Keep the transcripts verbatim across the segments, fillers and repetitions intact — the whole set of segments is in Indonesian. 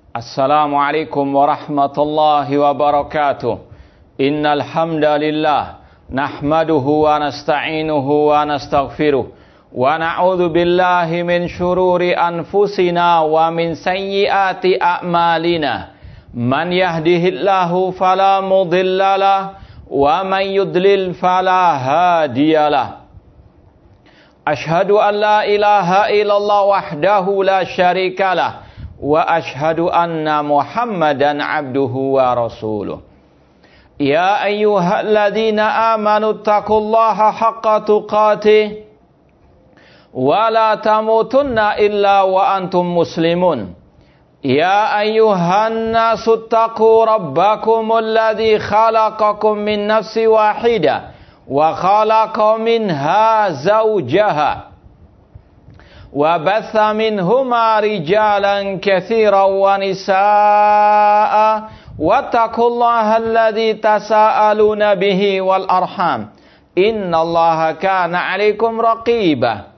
Assalamualaikum warahmatullahi wabarakatuh. Innal hamdalillah nahmaduhu wa nasta'inuhu wa nastaghfiruh wa na'udzu billahi min shururi anfusina wa min sayyiati a'malina. Man yahdihillahu fala mudhillalah wa man yudlil fala hadiyalah. Ashhadu an la ilaha illallah wahdahu la syarikalah wa ashhadu anna Muhammadan abduhu wa rasuluh. Ya ayyuhalladzina amanu taqullaha haqqa tuqatih wa la tamutunna illa wa antum muslimun. Ya ayyuhan nasu taqu rabbakumul ladzi khalaqakum min nafsin wahidah wa khalaqa minha zawjaha wa batha minhuma rijalan katsiran wa nisaa wattaqullaha alladzi tasaaluna bihi wal arham innallaha kana 'alaikum raqiba.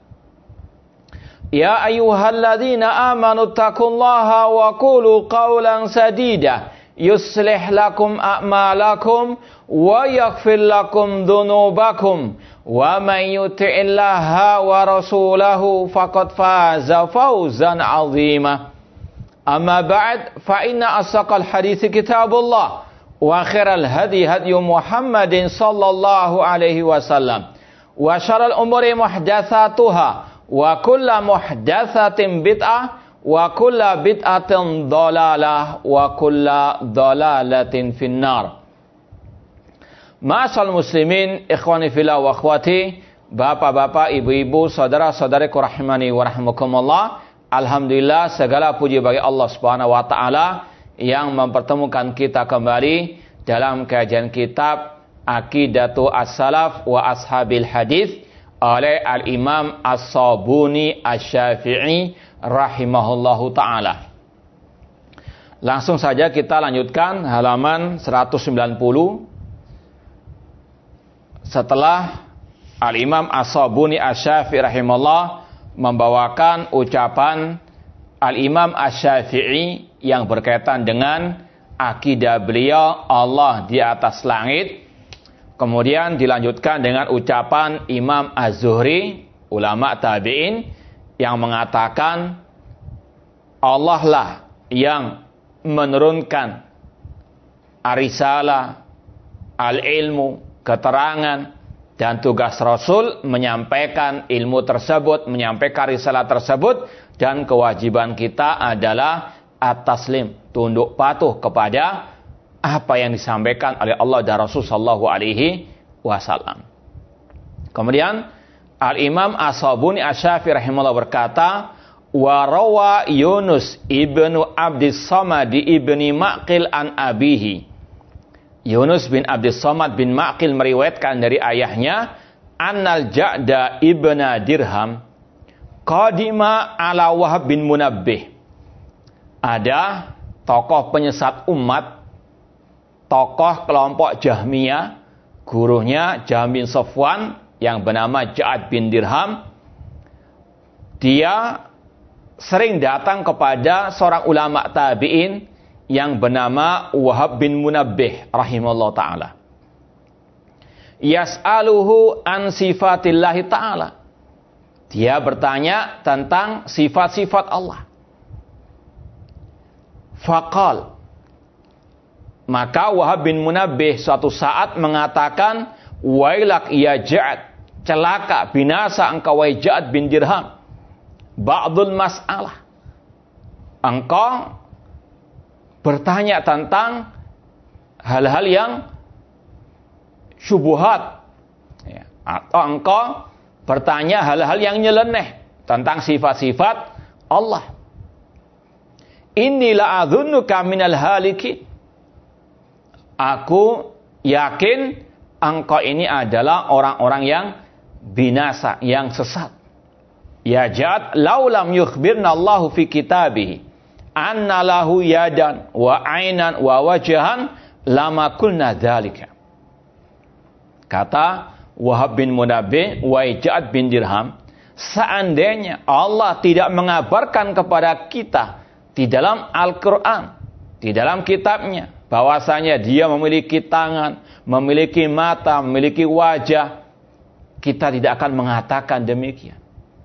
Ya ayyuhalladzina amanu taqullaha wa qulu qawlan sadida yuslih lakum a'malakum wa yaghfir lakum dhunubakum wa man yuti'illaha wa rasulahu faqad faza fawzan 'azima. Amma ba'd, fa inna asaqal hadithi kitabullah wa khairal hadi hadi Muhammadin sallallahu alaihi wasallam wa syarrul umuri muhdatsatuha wa kullu muhdatsatin bid'ah wa kullu bid'atin dhalalah wa kullu dhalalatin finnar. Ma'asal muslimin, ikhwani fillah wa akhwati, bapak-bapak, ibu-ibu, saudara-saudariku rahimani wa rahimakumullah. Alhamdulillah, segala puji bagi Allah Subhanahu wa taala yang mempertemukan kita kembali dalam kajian kitab Aqidatu As-Salaf wa Ashabil Hadis oleh Al-Imam As-Sabuni Asy-Syafi'i rahimahullahu taala. Langsung saja kita lanjutkan halaman seratus sembilan puluh. Setelah Al-Imam As-Sabuni Asy-Syafi'i rahimahullah membawakan ucapan Al-Imam Asy-Syafi'i yang berkaitan dengan akidah beliau Allah di atas langit, kemudian dilanjutkan dengan ucapan Imam Az-Zuhri, ulama tabi'in, yang mengatakan Allah lah yang menurunkan ar-risalah, al-ilmu, keterangan, dan tugas Rasul menyampaikan ilmu tersebut, menyampaikan risalah tersebut, dan kewajiban kita adalah at-taslim, tunduk patuh kepada apa yang disampaikan oleh Allah dan Rasul sallallahu alaihi wasallam. Kemudian Al-Imam As-Sabuni Asy-Syafi'i rahimahullah berkata, wa rawa Yunus ibnu Abdis Samad ibni Ma'qil an abihi. Yunus bin Abdis Samad bin Ma'qil meriwayatkan dari ayahnya, annal Ja'da ibna Dirham qadima ala Wahab bin Munabbih. Ada tokoh penyesat umat, tokoh kelompok Jahmiyah, gurunya Jahm bin Safwan yang bernama Ja'ad bin Dirham. Dia sering datang kepada seorang ulama tabi'in yang bernama Wahab bin Munabbih rahimahullah ta'ala. Yas'aluhu an sifatillahi ta'ala. Dia bertanya tentang sifat-sifat Allah. Faqal, maka Wahab bin Munabbih suatu saat mengatakan, wailak ya Ja'ad, celaka, binasa engkau wahai Ja'ad bin Dirham. Ba'dul mas'alah, engkau bertanya tentang hal-hal yang syubhat, ya, atau engkau bertanya hal-hal yang nyeleneh tentang sifat-sifat Allah. Inilah adzunnuka minal halikin. Aku yakin engkau ini adalah orang-orang yang binasa, yang sesat. Ya Ja'ad, laulam yukhbirna Allahu fi kitabih anna lahu yadan wa ainan wa wajhan lama kulna dzalika. Kata Wahab bin Munabbih wa Ja'ad bin Dirham, seandainya Allah tidak mengabarkan kepada kita di dalam Al-Quran, di dalam kitabnya, bahwasanya dia memiliki tangan, memiliki mata, memiliki wajah, kita tidak akan mengatakan demikian.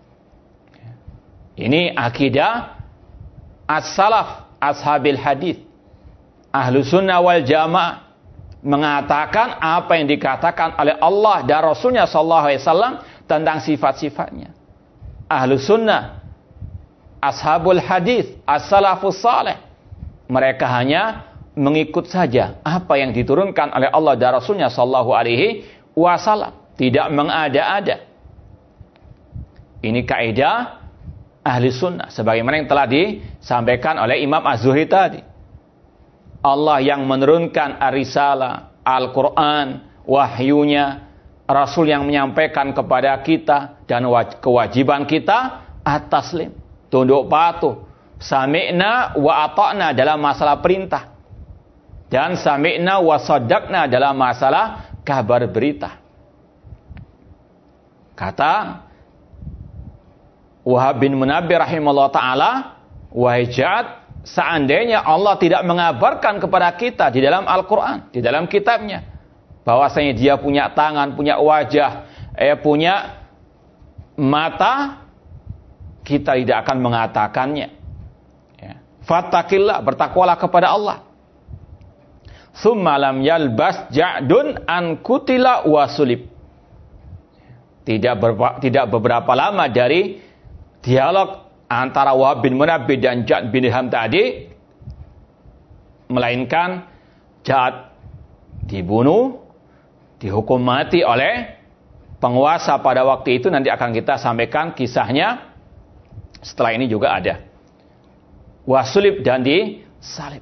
Ini akidah as-salaf, ashabil hadith, ahlu sunnah wal jamaah, mengatakan apa yang dikatakan oleh Allah dan Rasulnya sallallahu alaihi wasallam tentang sifat-sifatnya. Ahlu sunnah, ashabul hadith, as-salafus salih, mereka hanya mengikut saja apa yang diturunkan oleh Allah dan Rasulnya sallallahu alaihi wasallam, tidak mengada-ada. Ini kaidah ahli sunnah, sebagaimana yang telah disampaikan oleh Imam Az-Zuhri tadi. Allah yang menurunkan ar-risalah, Al-Quran, wahyunya, Rasul yang menyampaikan kepada kita, dan kewajiban kita at-taslim, tunduk patuh, sami'na wa ata'na dalam masalah perintah, dan sami'na wa saddaqna dalam masalah kabar berita. Kata Wahab bin Munabbih rahimahullah ta'ala, wahai Ja'ad, seandainya Allah tidak mengabarkan kepada kita di dalam Al-Quran, di dalam kitabnya, bahwasanya dia punya tangan, punya wajah, eh, punya mata, kita tidak akan mengatakannya. Ya. Fattaqillah, bertakwalah kepada Allah. Tsumma lam yalbas ja'dun an kutila wa sulib. Tidak, berpa, tidak beberapa lama dari dialog antara Wahab bin Munabbih dan Ja'ad bin Dirham tadi, melainkan Ja'ad dibunuh, dihukum mati oleh penguasa pada waktu itu. Nanti akan kita sampaikan kisahnya. Setelah ini juga ada wasulib dan disalib.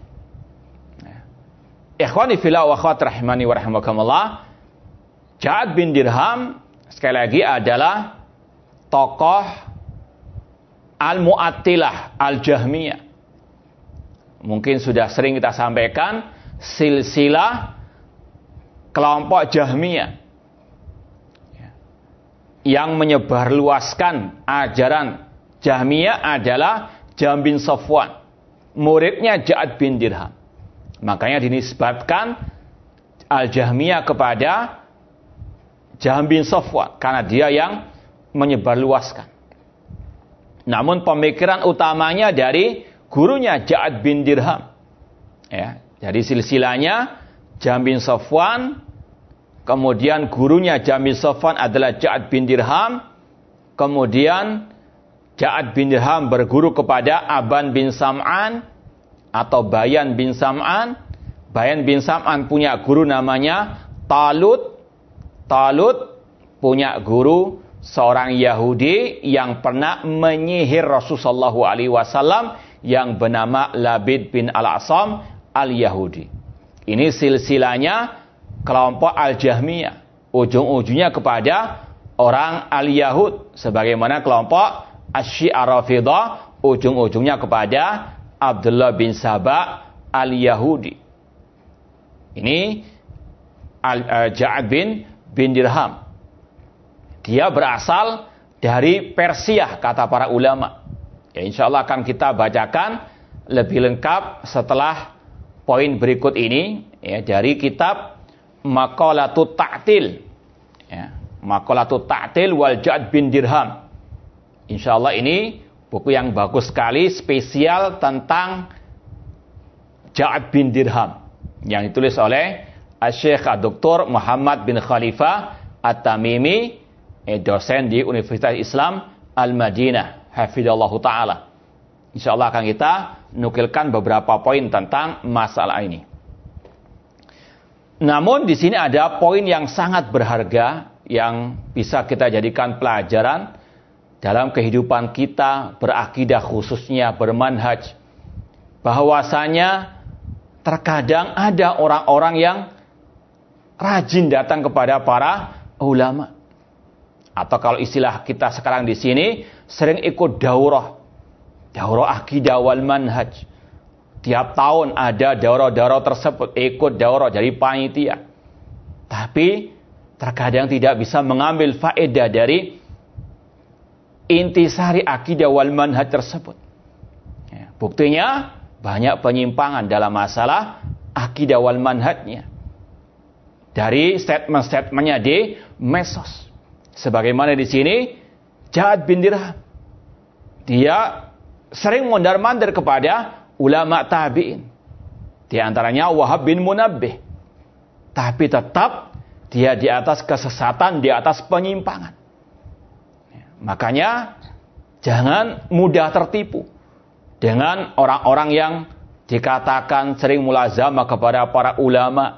Ikhwani fillah wa akhwat rahimani wa rahimakumullah, Ja'ad bin Dirham sekali lagi adalah tokoh Al-Mu'attilah, Al-Jahmiyah. Mungkin sudah sering kita sampaikan, silsilah kelompok Jahmiyah yang menyebarluaskan ajaran Jahmiyah adalah Jahm bin Safwan, muridnya Ja'ad bin Dirham. Makanya dinisbatkan Al-Jahmiyah kepada Jahm bin Safwan, karena dia yang menyebarluaskan. Namun pemikiran utamanya dari gurunya Ja'ad bin Dirham. Ya, jadi silsilahnya Jahm bin Safwan, kemudian gurunya Jahm bin Safwan adalah Ja'ad bin Dirham, kemudian Ja'ad bin Dirham berguru kepada Aban bin Sam'an atau Bayan bin Sam'an. Bayan bin Sam'an punya guru namanya Talut. Talut punya guru seorang Yahudi yang pernah menyihir Rasulullah shallallahu alaihi wasallam yang bernama Labid bin Al-Asam Al-Yahudi. Ini silsilahnya kelompok Al-Jahmiyah. Ujung-ujungnya kepada orang Al-Yahud. Sebagaimana kelompok Asy-Syi'ah Rafidah, ujung-ujungnya kepada Abdullah bin Saba Al-Yahudi. Ini Al-Ja'ad bin, bin Dirham. Dia berasal dari Persia, kata para ulama. Ya, insya Allah akan kita bacakan lebih lengkap setelah poin berikut ini, ya, dari kitab Maqalatut Ta'til, ya, Maqalatut Ta'til wal Ja'ad bin Dirham. Insya Allah ini buku yang bagus sekali, spesial tentang Ja'ad bin Dirham, yang ditulis oleh Syekh Doktor Muhammad bin Khalifah At-Tamimi, dosen di Universitas Islam Al-Madinah, hafidhallahu ta'ala. Insyaallah akan kita nukilkan beberapa poin tentang masalah ini. Namun di sini ada poin yang sangat berharga yang bisa kita jadikan pelajaran dalam kehidupan kita berakidah, khususnya bermanhaj. Bahwasanya terkadang ada orang-orang yang rajin datang kepada para ulama. Atau kalau istilah kita sekarang di sini, sering ikut daurah. Daurah akidah wal manhaj. Tiap tahun ada daurah-daurah tersebut, ikut daurah jadi panitia. Tapi terkadang tidak bisa mengambil faedah dari intisari akidah wal manhaj tersebut. Ya. Buktinya banyak penyimpangan dalam masalah akidah wal manhajnya. Dari statement-statementnya di medsos. Sebagaimana di sini Ja'ad bin Dirham, dia sering mondar-mandir kepada ulama tabi'in. Di antaranya Wahab bin Munabbih. Tapi tetap dia di atas kesesatan, di atas penyimpangan. Makanya jangan mudah tertipu dengan orang-orang yang dikatakan sering mulazamah kepada para ulama.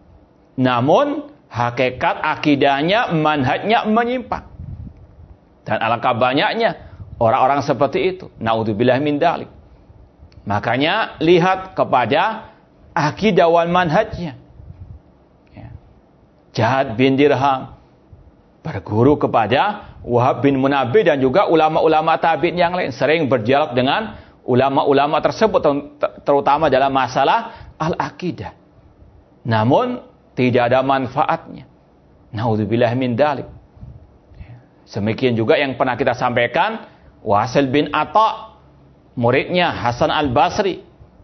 Namun hakikat akidahnya, manhajnya menyimpang. Dan alangkah banyaknya orang-orang seperti itu. Na'udzubillah min dzalik. Makanya lihat kepada akidah wal manhajnya. Ya. Ja'ad bin Dirham berguru kepada Wahab bin Munabbih dan juga ulama-ulama tabi'in yang lain, sering berdialog dengan ulama-ulama tersebut, terutama dalam masalah al-aqidah. Namun tidak ada manfaatnya. Na'udzubillah min dzalik. Demikian juga yang pernah kita sampaikan, Wasil bin Atha, muridnya Hasan al-Basri,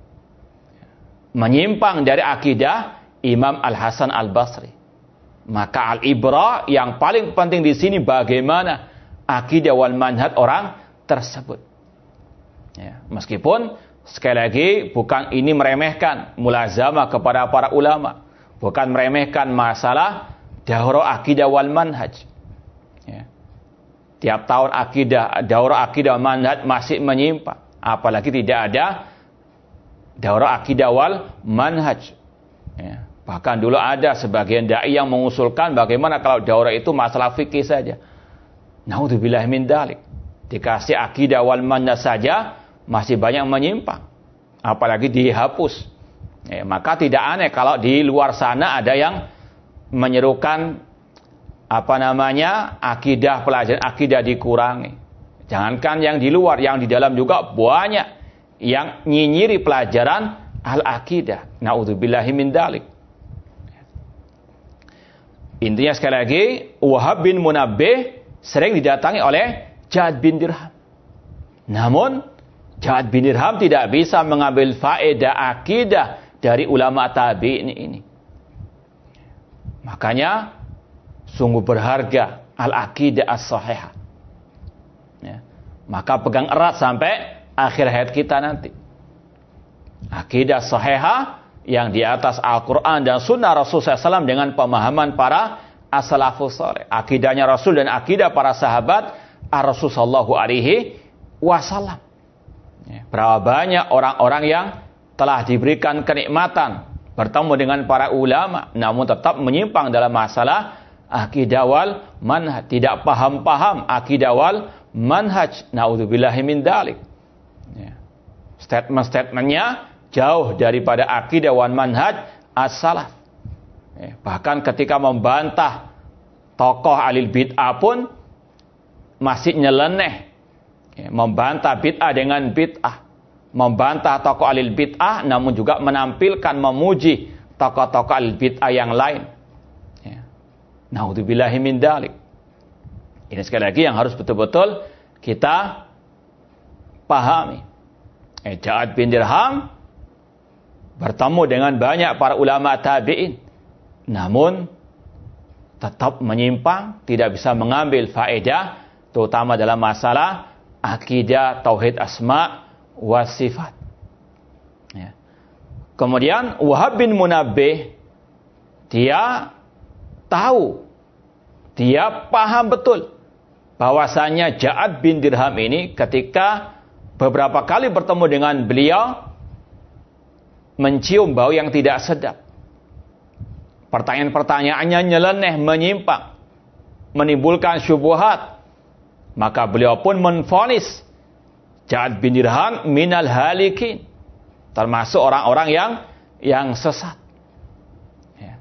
menyimpang dari akidah Imam al-Hasan al-Basri. Maka al-ibra yang paling penting di sini bagaimana akidah wal manhaj orang tersebut. Ya, meskipun sekali lagi bukan ini meremehkan mulazamah kepada para ulama, bukan meremehkan masalah daurah akidah wal manhaj. Ya. Tiap tahun akidah, daurah akidah wal manhaj masih menyimpang, apalagi tidak ada daurah akidah wal manhaj. Ya. Bahkan dulu ada sebagian dai yang mengusulkan bagaimana kalau daurah itu masalah fikih saja. Naudzubillah min dzalik. Dikasih akidah wal manhaj saja masih banyak menyimpang, apalagi dihapus. Ya, maka tidak aneh kalau di luar sana ada yang menyerukan apa namanya akidah, pelajaran akidah dikurangi. Jangankan yang di luar, yang di dalam juga banyak yang nyinyiri pelajaran al-aqidah. Naudzubillahi min dzalik. Intinya sekali lagi, Wahab bin Munabbih sering didatangi oleh Ja'ad bin Dirham. Namun Ja'ad bin Dirham tidak bisa mengambil faedah akidah dari ulama tabi'in ini. Makanya sungguh berharga al-aqidah as-sahihah. Ya. Maka pegang erat sampai akhir hayat kita nanti. Akidah sahihah yang di atas Al-Quran dan Sunnah Rasul sallallahu alaihi wasallam dengan pemahaman para as-salafus saleh. Akidahnya Rasul dan akidah para sahabat Rasul sallallahu alaihi wasallam. Ya. Berapa banyak orang-orang yang telah diberikan kenikmatan bertemu dengan para ulama, namun tetap menyimpang dalam masalah akidah wal manhaj, tidak paham-paham akidah wal manhaj. Naudzubillahi min dzalik. Ya. Statement-statementnya jauh daripada akidah wal manhaj as-salaf. Ya. Bahkan ketika membantah tokoh alil bid'ah pun masih nyeleneh. Ya. Membantah bid'ah dengan bid'ah. Membantah tokoh alil bid'ah namun juga menampilkan memuji tokoh-tokoh alil bid'ah yang lain. Ya. Naudzubillahi min dzalik. Ini sekali lagi yang harus betul-betul kita pahami. Eh, Ja'ad bin Dirham bertemu dengan banyak para ulama tabi'in, namun tetap menyimpang, tidak bisa mengambil faedah, terutama dalam masalah akidah tauhid asma wa sifat. Ya. Kemudian Wahab bin Munabbih, dia tahu, dia paham betul bahwasanya Ja'ad bin Dirham ini ketika beberapa kali bertemu dengan beliau mencium bau yang tidak sedap. Pertanyaan-pertanyaannya nyeleneh, menyimpang, menimbulkan syubhat. Maka beliau pun menvonis Ja'ad bin Dirham minal halikin, termasuk orang-orang yang yang sesat. Ya.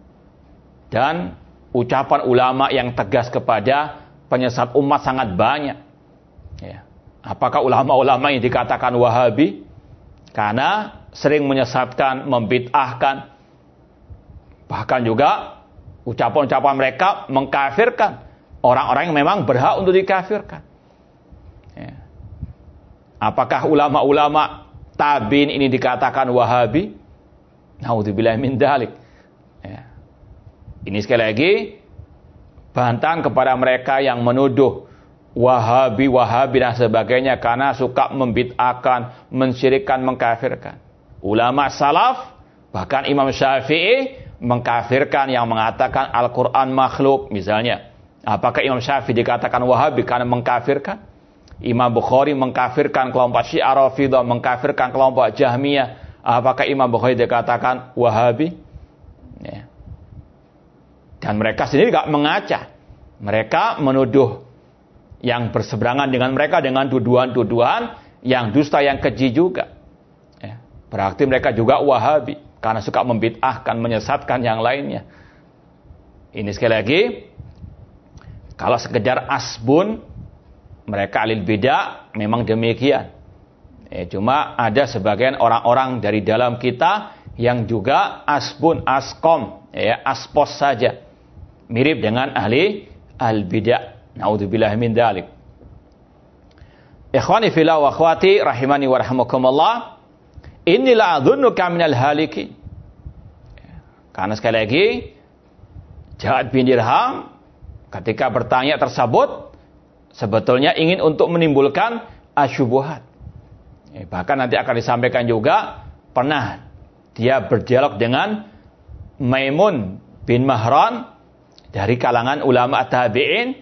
Dan ucapan ulama yang tegas kepada penyesat umat sangat banyak. Ya. Apakah ulama-ulama yang dikatakan Wahabi? Karena sering menyesatkan, membid'ahkan. Bahkan juga ucapan-ucapan mereka mengkafirkan orang-orang yang memang berhak untuk dikafirkan. Ya. Apakah ulama-ulama tabi'in ini dikatakan Wahabi? Naudzubillah min dzalik. Ya. Ini sekali lagi bantahan kepada mereka yang menuduh Wahabi, Wahabi dan sebagainya karena suka membid'ahkan, mensyirikkan, mengkafirkan. Ulama salaf, bahkan Imam Syafi'i mengkafirkan yang mengatakan Al-Quran makhluk misalnya. Apakah Imam Syafi'i dikatakan Wahabi karena mengkafirkan? Imam Bukhari mengkafirkan kelompok Syiah Rafidhah, mengkafirkan kelompok Jahmiyah. Apakah Imam Bukhari dikatakan Wahabi? Ya. Dan mereka sendiri tidak mengaca. Mereka menuduh yang berseberangan dengan mereka dengan tuduhan-tuduhan yang dusta, yang keji juga. Ya. Berarti mereka juga Wahabi karena suka membid'ahkan, menyesatkan yang lainnya. Ini sekali lagi, kalau sekedar asbun, mereka alil bid'ah memang demikian. Eh, cuma ada sebagian orang-orang dari dalam kita yang juga asbun, askom, ya, aspos saja. Mirip dengan ahli al-bid'ah. Naudzubillah min dzalik. Ikhwani fillah wa akhwati rahimani wa rahimakumullah. Inni la'adhunnuka minal halikin. Karena sekali lagi Ja'ad bin Dirham ketika bertanya tersebut sebetulnya ingin untuk menimbulkan asyubuhat. Eh, bahkan nanti akan disampaikan juga pernah dia berdialog dengan Maimun bin Mahran dari kalangan ulama tabi'in,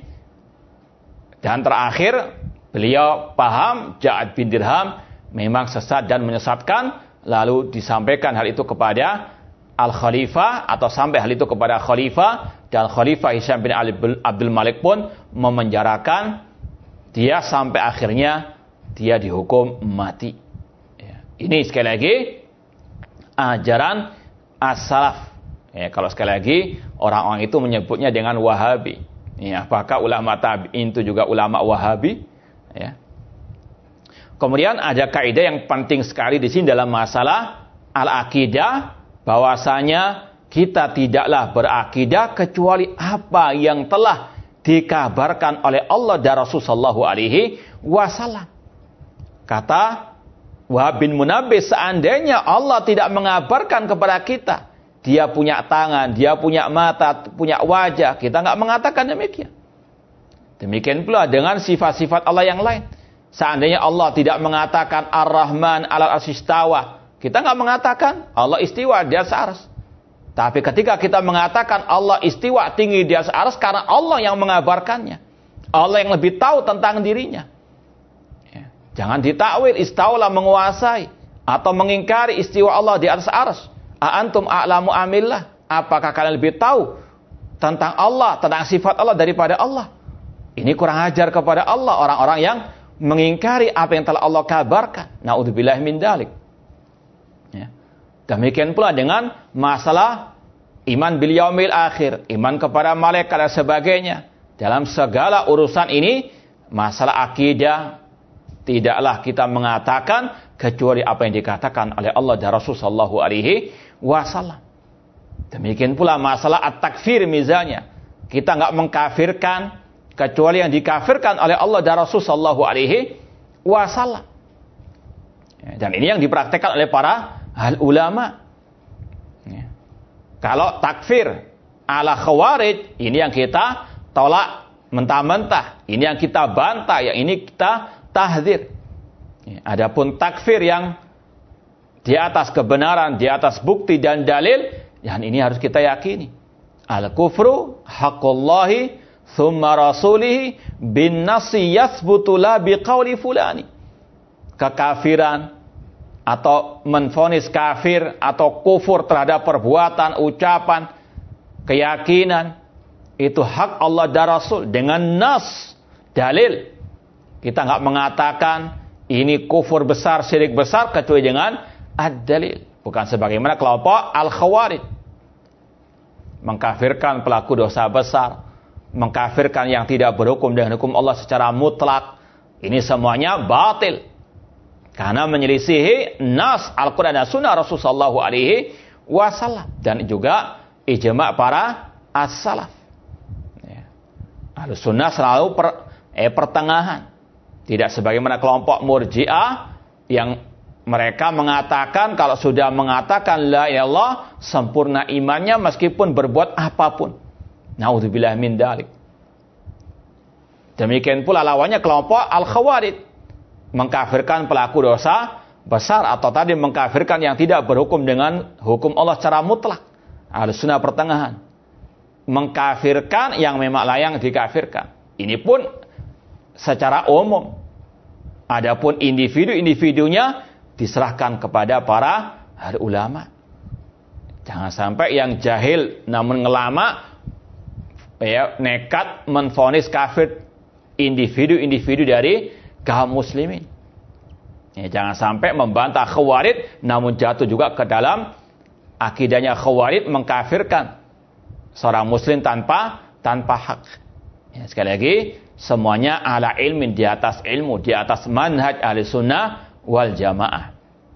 dan terakhir beliau paham Ja'ad bin Dirham memang sesat dan menyesatkan, lalu disampaikan hal itu kepada Al-Khalifah atau sampai hal itu kepada Khalifah, dan Khalifah Hisham bin Ali Abdul Malik pun memenjarakan dia sampai akhirnya dia dihukum mati. Ya. Ini sekali lagi ajaran as-salaf. Ya, kalau sekali lagi orang-orang itu menyebutnya dengan Wahabi. Ya, apakah ulama tabi'in itu juga ulama Wahabi? Ya. Kemudian ada kaidah yang penting sekali di sini dalam masalah al-aqidah, bahwasanya kita tidaklah berakidah kecuali apa yang telah dikabarkan oleh Allah dan Rasul sallallahu alaihi wasallam. Kata Wahab bin Munabbih, seandainya Allah tidak mengabarkan kepada kita, dia punya tangan, dia punya mata, punya wajah, kita nggak mengatakan demikian. Demikian pula dengan sifat-sifat Allah yang lain. Seandainya Allah tidak mengatakan Ar-Rahman 'alal 'arsy istawa, kita nggak mengatakan Allah istiwa di atas arsy. Tapi ketika kita mengatakan Allah istiwa tinggi di atas arsy, karena Allah yang mengabarkannya, Allah yang lebih tahu tentang dirinya. Jangan ditakwil istaulah menguasai atau mengingkari istiwa Allah di atas arsy. A antum a'lamu amillah? Apakah kalian lebih tahu tentang Allah, tentang sifat Allah daripada Allah? Ini kurang ajar kepada Allah orang-orang yang mengingkari apa yang telah Allah kabarkan. Naudzubillah min dzalik. Ya. Demikian pula dengan masalah iman bil yaumil akhir, iman kepada malaikat dan sebagainya. Dalam segala urusan ini, masalah akidah, tidaklah kita mengatakan kecuali apa yang dikatakan oleh Allah dan Rasul sallallahu alaihi wasallam. Demikian pula masalah at-takfir misalnya. Kita enggak mengkafirkan kecuali yang dikafirkan oleh Allah dan Rasul sallallahu alaihi wasallam. Dan ini yang dipraktekkan oleh para ahli ulama. Kalau takfir ala khawarij, ini yang kita tolak mentah-mentah. Ini yang kita bantah, yang ini kita tahdzir. Adapun takfir yang di atas kebenaran, di atas bukti dan dalil, yang ini harus kita yakini. Al-kufru haqqullahi thumma rasulihi bin nasi yathbutu la biqauli fulani. Kekafiran atau menfonis kafir atau kufur terhadap perbuatan, ucapan, keyakinan, itu hak Allah dan Rasul dengan nas, dalil. Kita enggak mengatakan ini kufur besar, syirik besar kecuali dengan ad-dalil. Bukan sebagaimana kelompok al-khawarij, mengkafirkan pelaku dosa besar, mengkafirkan yang tidak berhukum dengan hukum Allah secara mutlak. Ini semuanya batil, karena menyelisihi nas Al-Quran dan Sunnah Rasulullah sallallahu alaihi wasallam, dan juga ijma' para as-salaf. Ya. Ahlus sunnah selalu per, eh, pertengahan. Tidak sebagaimana kelompok Murji'ah yang mereka mengatakan kalau sudah mengatakan la ilaha illallah sempurna imannya meskipun berbuat apapun. Naudzubillah min dzalik. Demikian pula lawannya kelompok Al-Khawarij, mengkafirkan pelaku dosa besar atau tadi mengkafirkan yang tidak berhukum dengan hukum Allah secara mutlak. Ahlussunnah pertengahan. Mengkafirkan yang memang layak dikafirkan. Ini pun secara umum. Adapun individu-individunya diserahkan kepada para ahli ulama. Jangan sampai yang jahil namun ngelama ya nekat menvonis kafir individu-individu dari kaum muslimin. Ya, jangan sampai membantah Khawarij namun jatuh juga ke dalam akidahnya Khawarij mengkafirkan seorang muslim tanpa tanpa hak. Ya, sekali lagi semuanya ala ilmin, di atas ilmu, di atas manhaj ahli sunnah wal jamaah.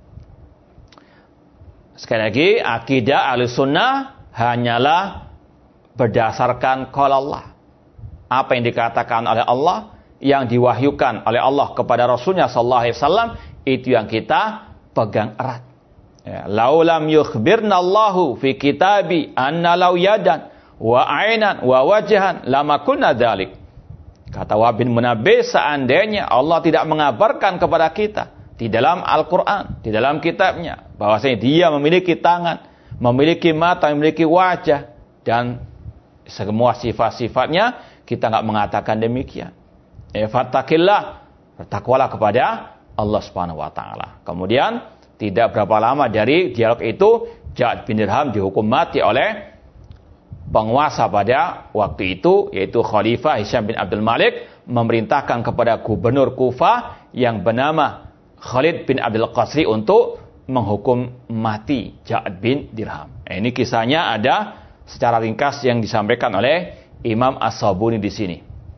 Sekali lagi, akidah ahli sunnah hanyalah berdasarkan qala Allah. Apa yang dikatakan oleh Allah, yang diwahyukan oleh Allah kepada Rasulnya sallallahu alaihi wasallam, itu yang kita pegang erat. Ya, laulam yukhbirna Allahu fi kitabi anna law yadan wa ainan wa wajhan lama kunna dzalik. Kata Wahab bin Munabbih, seandainya Allah tidak mengabarkan kepada kita di dalam Al-Quran, di dalam kitabnya, bahwasanya dia memiliki tangan, memiliki mata, memiliki wajah, dan semua sifat-sifatnya, kita nggak mengatakan demikian. Ya, fattaqillah, bertakwalah kepada Allah Subhanahu wa taala. Kemudian tidak berapa lama dari dialog itu, Ja'ad bin Dirham dihukum mati oleh penguasa pada waktu itu, yaitu Khalifah Hisham bin Abdul Malik, memerintahkan kepada gubernur Kufah yang bernama Khalid bin Abdul Qasri untuk menghukum mati Ja'ad bin Dirham. Eh, ini kisahnya ada secara ringkas yang disampaikan oleh Imam As-Sabuni di sini.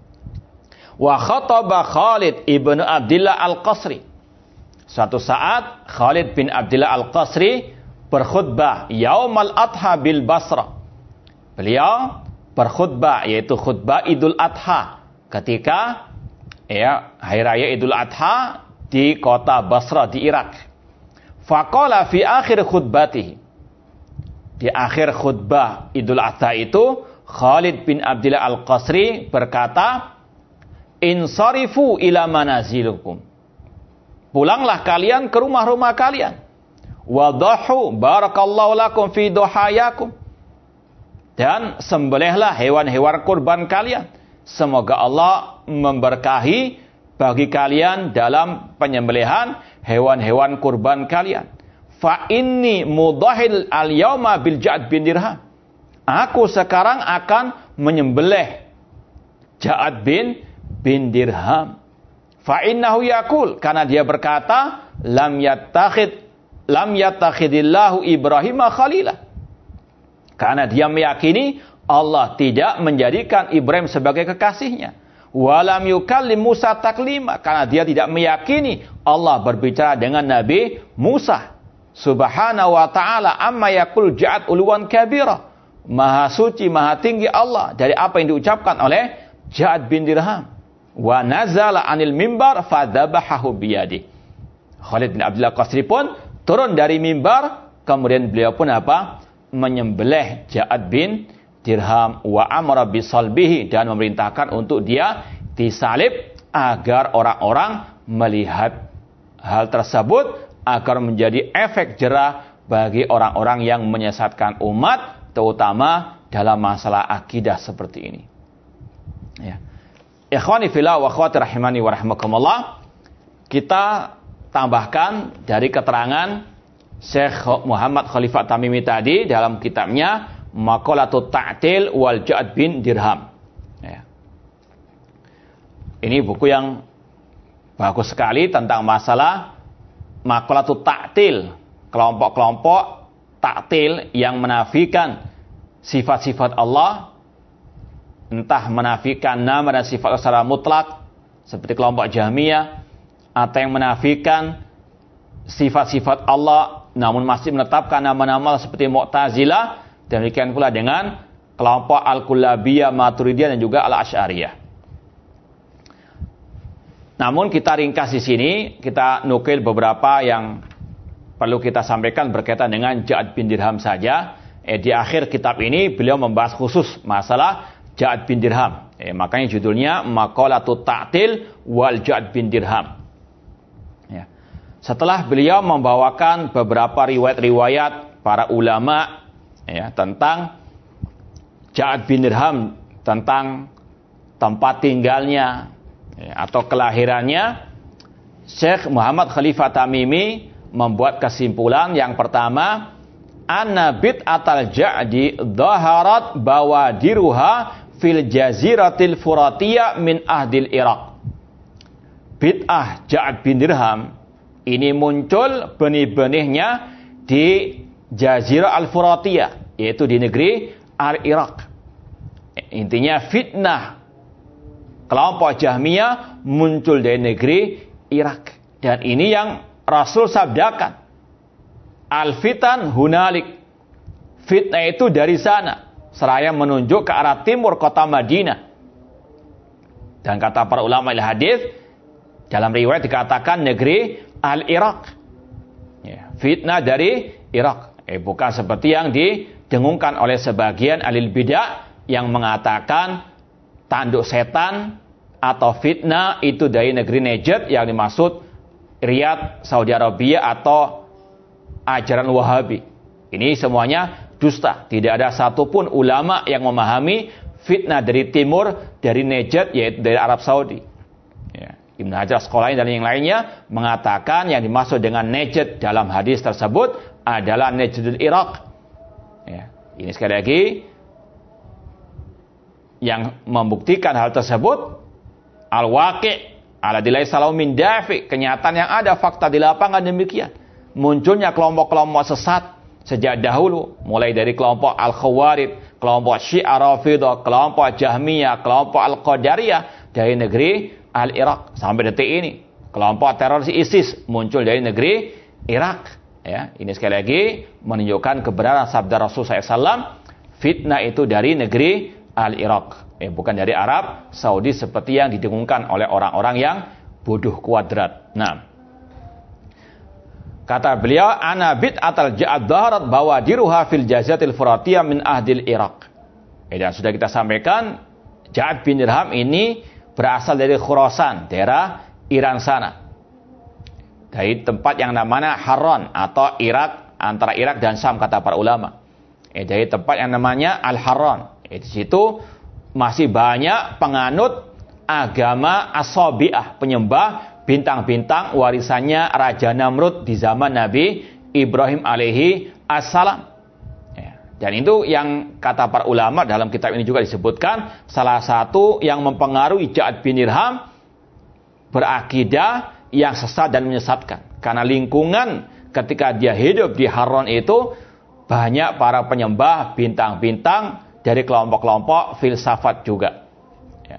Wa khataba Khalid ibnu Abdillah Al-Qasri. Suatu saat Khalid bin Abdillah Al-Qasri berkhutbah Yaumal Adha bil Basrah. Beliau berkhutbah, yaitu khutbah Idul Adha, ketika ya hari raya Idul Adha di kota Basra di Irak. Faqala fi akhir khutbatihi. Di akhir khutbah Idul Adha itu Khalid bin Abdillah Al-Qasri berkata, "Insarifu ila manazilukum." Pulanglah kalian ke rumah-rumah kalian. Wadahu barakallahu lakum fi duhayakum. Dan sembelihlah hewan-hewan kurban kalian. Semoga Allah memberkahi bagi kalian dalam penyembelihan hewan-hewan kurban kalian. Fa inni mudahil al-yawma bil Ja'ad bin Dirham. Aku sekarang akan menyembelih Ja'ad bin bin Dirham. Fa innahu yaqul, karena dia berkata, lam yattakhid lam yattakhidillahu Ibrahim khalila. Karena dia meyakini Allah tidak menjadikan Ibrahim sebagai kekasihnya. Walam yukallim Musa taklima. Karena dia tidak meyakini Allah berbicara dengan Nabi Musa. Subhanahu wa ta'ala amma yakul Ja'ad uluwan kabira. Maha suci, maha tinggi Allah dari apa yang diucapkan oleh Ja'ad bin Dirham. Wa nazala anil mimbar fadhabahahu biyadi. Khalid bin Abdullah Qasri pun turun dari mimbar. Kemudian beliau pun apa? Menyembelih Ja'ad bin Dirham wa amara bisalbihi, dan memerintahkan untuk dia disalib agar orang-orang melihat hal tersebut agar menjadi efek jerah bagi orang-orang yang menyesatkan umat, terutama dalam masalah akidah seperti ini. Ya. Ikhwani fillah wa akhwati rahimani wa rahimakumullah, kita tambahkan dari keterangan Syekh Muhammad Khalifah Tamimi tadi dalam kitabnya Maqalatut Ta'til wal Ja'ad bin Dirham. Ya. Ini buku yang bagus sekali tentang masalah Maqalatut Ta'til, kelompok-kelompok ta'til yang menafikan sifat-sifat Allah, entah menafikan nama dan sifat secara mutlak seperti kelompok Jahmiyah, atau yang menafikan sifat-sifat Allah namun masih menetapkan nama-nama seperti Mu'tazilah. Demikian pula dengan kelompok Al-Kullabiyah, Maturidiyah, dan juga Al-Asy'ariyah. Namun kita ringkas di sini, kita nukil beberapa yang perlu kita sampaikan berkaitan dengan Ja'ad bin Dirham saja. Eh, di akhir kitab ini beliau membahas khusus masalah Ja'ad bin Dirham. Eh, makanya judulnya Maqalatut Ta'til wal Ja'ad bin Dirham. Ya. Setelah beliau membawakan beberapa riwayat-riwayat para ulama ya, tentang Ja'ad bin Dirham, tentang tempat tinggalnya ya, atau kelahirannya, Syekh Muhammad Khalifah Tamimi membuat kesimpulan yang pertama, anna bid'atal Ja'di dhaharat bawadiruha fil jaziratil furatiyah min ahdil Iraq. Bid'ah Ja'ad bin Dirham ini muncul benih-benihnya di Jazirah Al-Furatiyah, yaitu di negeri Al-Iraq. Intinya fitnah kelompok Jahmiyah muncul dari negeri Irak. Dan ini yang Rasul sabdakan. Al-fitan hunalik. Fitnah itu dari sana. Seraya menunjuk ke arah timur kota Madinah. Dan kata para ulama al-hadis, dalam riwayat dikatakan negeri Al-Iraq. Ya, fitnah dari Irak. Eh, bukan seperti yang didengungkan oleh sebagian ahli bidah yang mengatakan tanduk setan atau fitnah itu dari negeri Najd, yang dimaksud Riyadh, Saudi Arabia, atau ajaran Wahabi. Ini semuanya dusta. Tidak ada satupun ulama yang memahami fitnah dari timur, dari Najd, yaitu dari Arab Saudi. Ya. Ibn Hajar Asqalani dan yang lainnya mengatakan yang dimaksud dengan Najd dalam hadis tersebut adalah Najdul Iraq. Ya. Ini sekali lagi yang membuktikan hal tersebut al-waqi' alladzi laisa lahu min dafi', kenyataan yang ada, fakta di lapangan demikian. Munculnya kelompok-kelompok sesat sejak dahulu, mulai dari kelompok Al-Khawarij, kelompok Syiah Rafidah, kelompok Jahmiyah, kelompok Al-Qadariyah dari negeri Al-Iraq sampai detik ini. Kelompok teroris ISIS muncul dari negeri Irak. Ya, ini sekali lagi menunjukkan kebenaran sabda Rasulullah shallallahu alaihi wasallam, fitnah itu dari negeri Al-Iraq, eh, bukan dari Arab Saudi seperti yang didengungkan oleh orang-orang yang bodoh kuadrat. Nah, kata beliau, ana bid'atal Ja'ad dhaharat bawadiruha fil jaziratil furatiyah min ahdil Iraq. Eh, dan sudah kita sampaikan, Ja'ad bin Dirham ini berasal dari Khurasan, daerah Iran sana. Dari tempat yang namanya Harran atau Irak, antara Irak dan Syam kata para ulama. Eh, dari tempat yang namanya Al-Harran. Eh, di situ masih banyak penganut agama As-Sabi'ah, penyembah bintang-bintang warisannya Raja Namrud di zaman Nabi Ibrahim alaihi assalam. Ya. Dan itu yang kata para ulama dalam kitab ini juga disebutkan, salah satu yang mempengaruhi Ja'ad bin Dirham berakidah yang sesat dan menyesatkan. Karena lingkungan ketika dia hidup di Harran itu banyak para penyembah bintang-bintang dari kelompok-kelompok filsafat juga. Ya.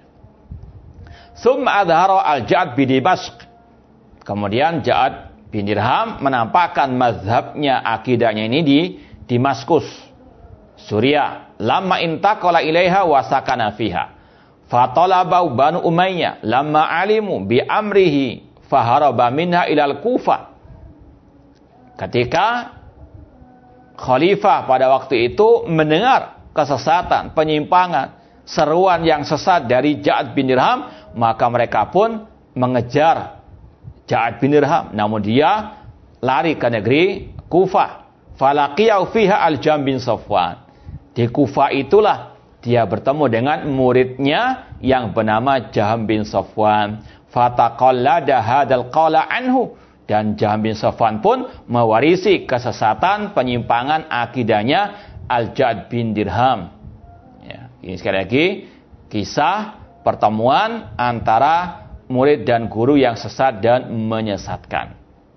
Summa adhara al-Ja'ad bin Dimashq. Kemudian Ja'ad bin Dirham menampakkan mazhabnya, akidahnya ini di Damaskus, Suriah. Lamma intaqala ilaiha wa sakana fiha. Fatalaba Banu Umayyah lamma alimu bi amrihi faharaba minha ilal Kufah. Ketika khalifah pada waktu itu mendengar kesesatan, penyimpangan, seruan yang sesat dari Ja'ad bin Dirham, maka mereka pun mengejar Ja'ad bin Dirham. Namun dia lari ke negeri Kufah. Falaqiyau fiha Al-Jam bin Safwan. Di Kufah itulah dia bertemu dengan muridnya yang bernama Jaham bin Safwan. Fataqallada hadal qala anhu. Dan Jaham bin Safwan pun mewarisi kesesatan, penyimpangan akidahnya Al-Ja'ad bin Dirham. Ya, ini sekali lagi kisah pertemuan antara murid dan guru yang sesat dan menyesatkan.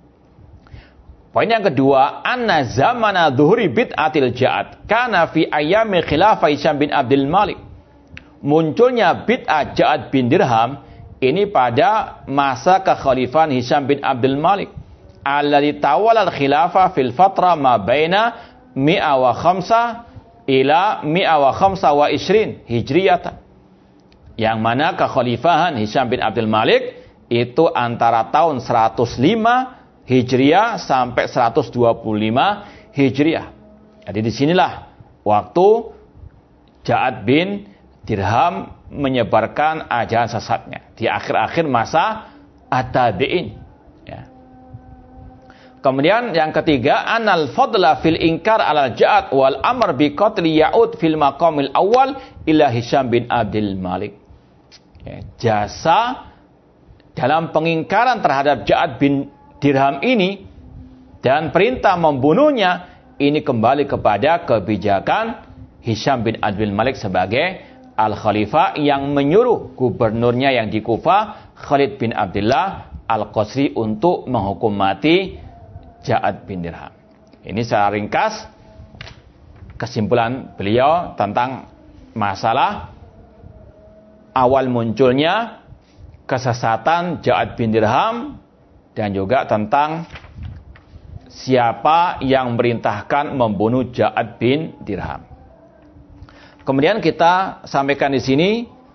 Poin yang kedua, anna zamana dhuhri bid'atil Ja'ad kana fi ayyami khilafah Hisham bin Abdul Malik. Munculnya bid'ah Ja'ad bin Dirham ini pada masa kekhalifahan Hisham bin Abdul Malik. Alladhi tawala al-khilafah fil fatra ma baina mi'a wa khamsa ila mi'a wa khamsa wa ishrin hijriyatan. Yang mana kekhalifahan Hisham bin Abdul Malik itu antara tahun seratus lima Hijriah sampai seratus dua puluh lima Hijriah. Jadi disinilah waktu Ja'ad bin Dirham menyebarkan ajaran sesatnya di akhir-akhir masa at-tabi'in. Ya. Kemudian yang ketiga, anal fadla fil inkar alal Ja'ad wal amr bi qatli ya'ud fil maqamil awal ila Hisham bin Abdul Malik. Ya, jasa dalam pengingkaran terhadap Ja'ad bin Dirham ini dan perintah membunuhnya ini kembali kepada kebijakan Hisham bin Abdul Malik sebagai al-khalifah yang menyuruh gubernurnya yang di Kufah, Khalid bin Abdullah al-Qasri, untuk menghukum mati Ja'ad bin Dirham. Ini secara ringkas kesimpulan beliau tentang masalah awal munculnya kesesatan Ja'ad bin Dirham dan juga tentang siapa yang memerintahkan membunuh Ja'ad bin Dirham. Kemudian kita sampaikan di sini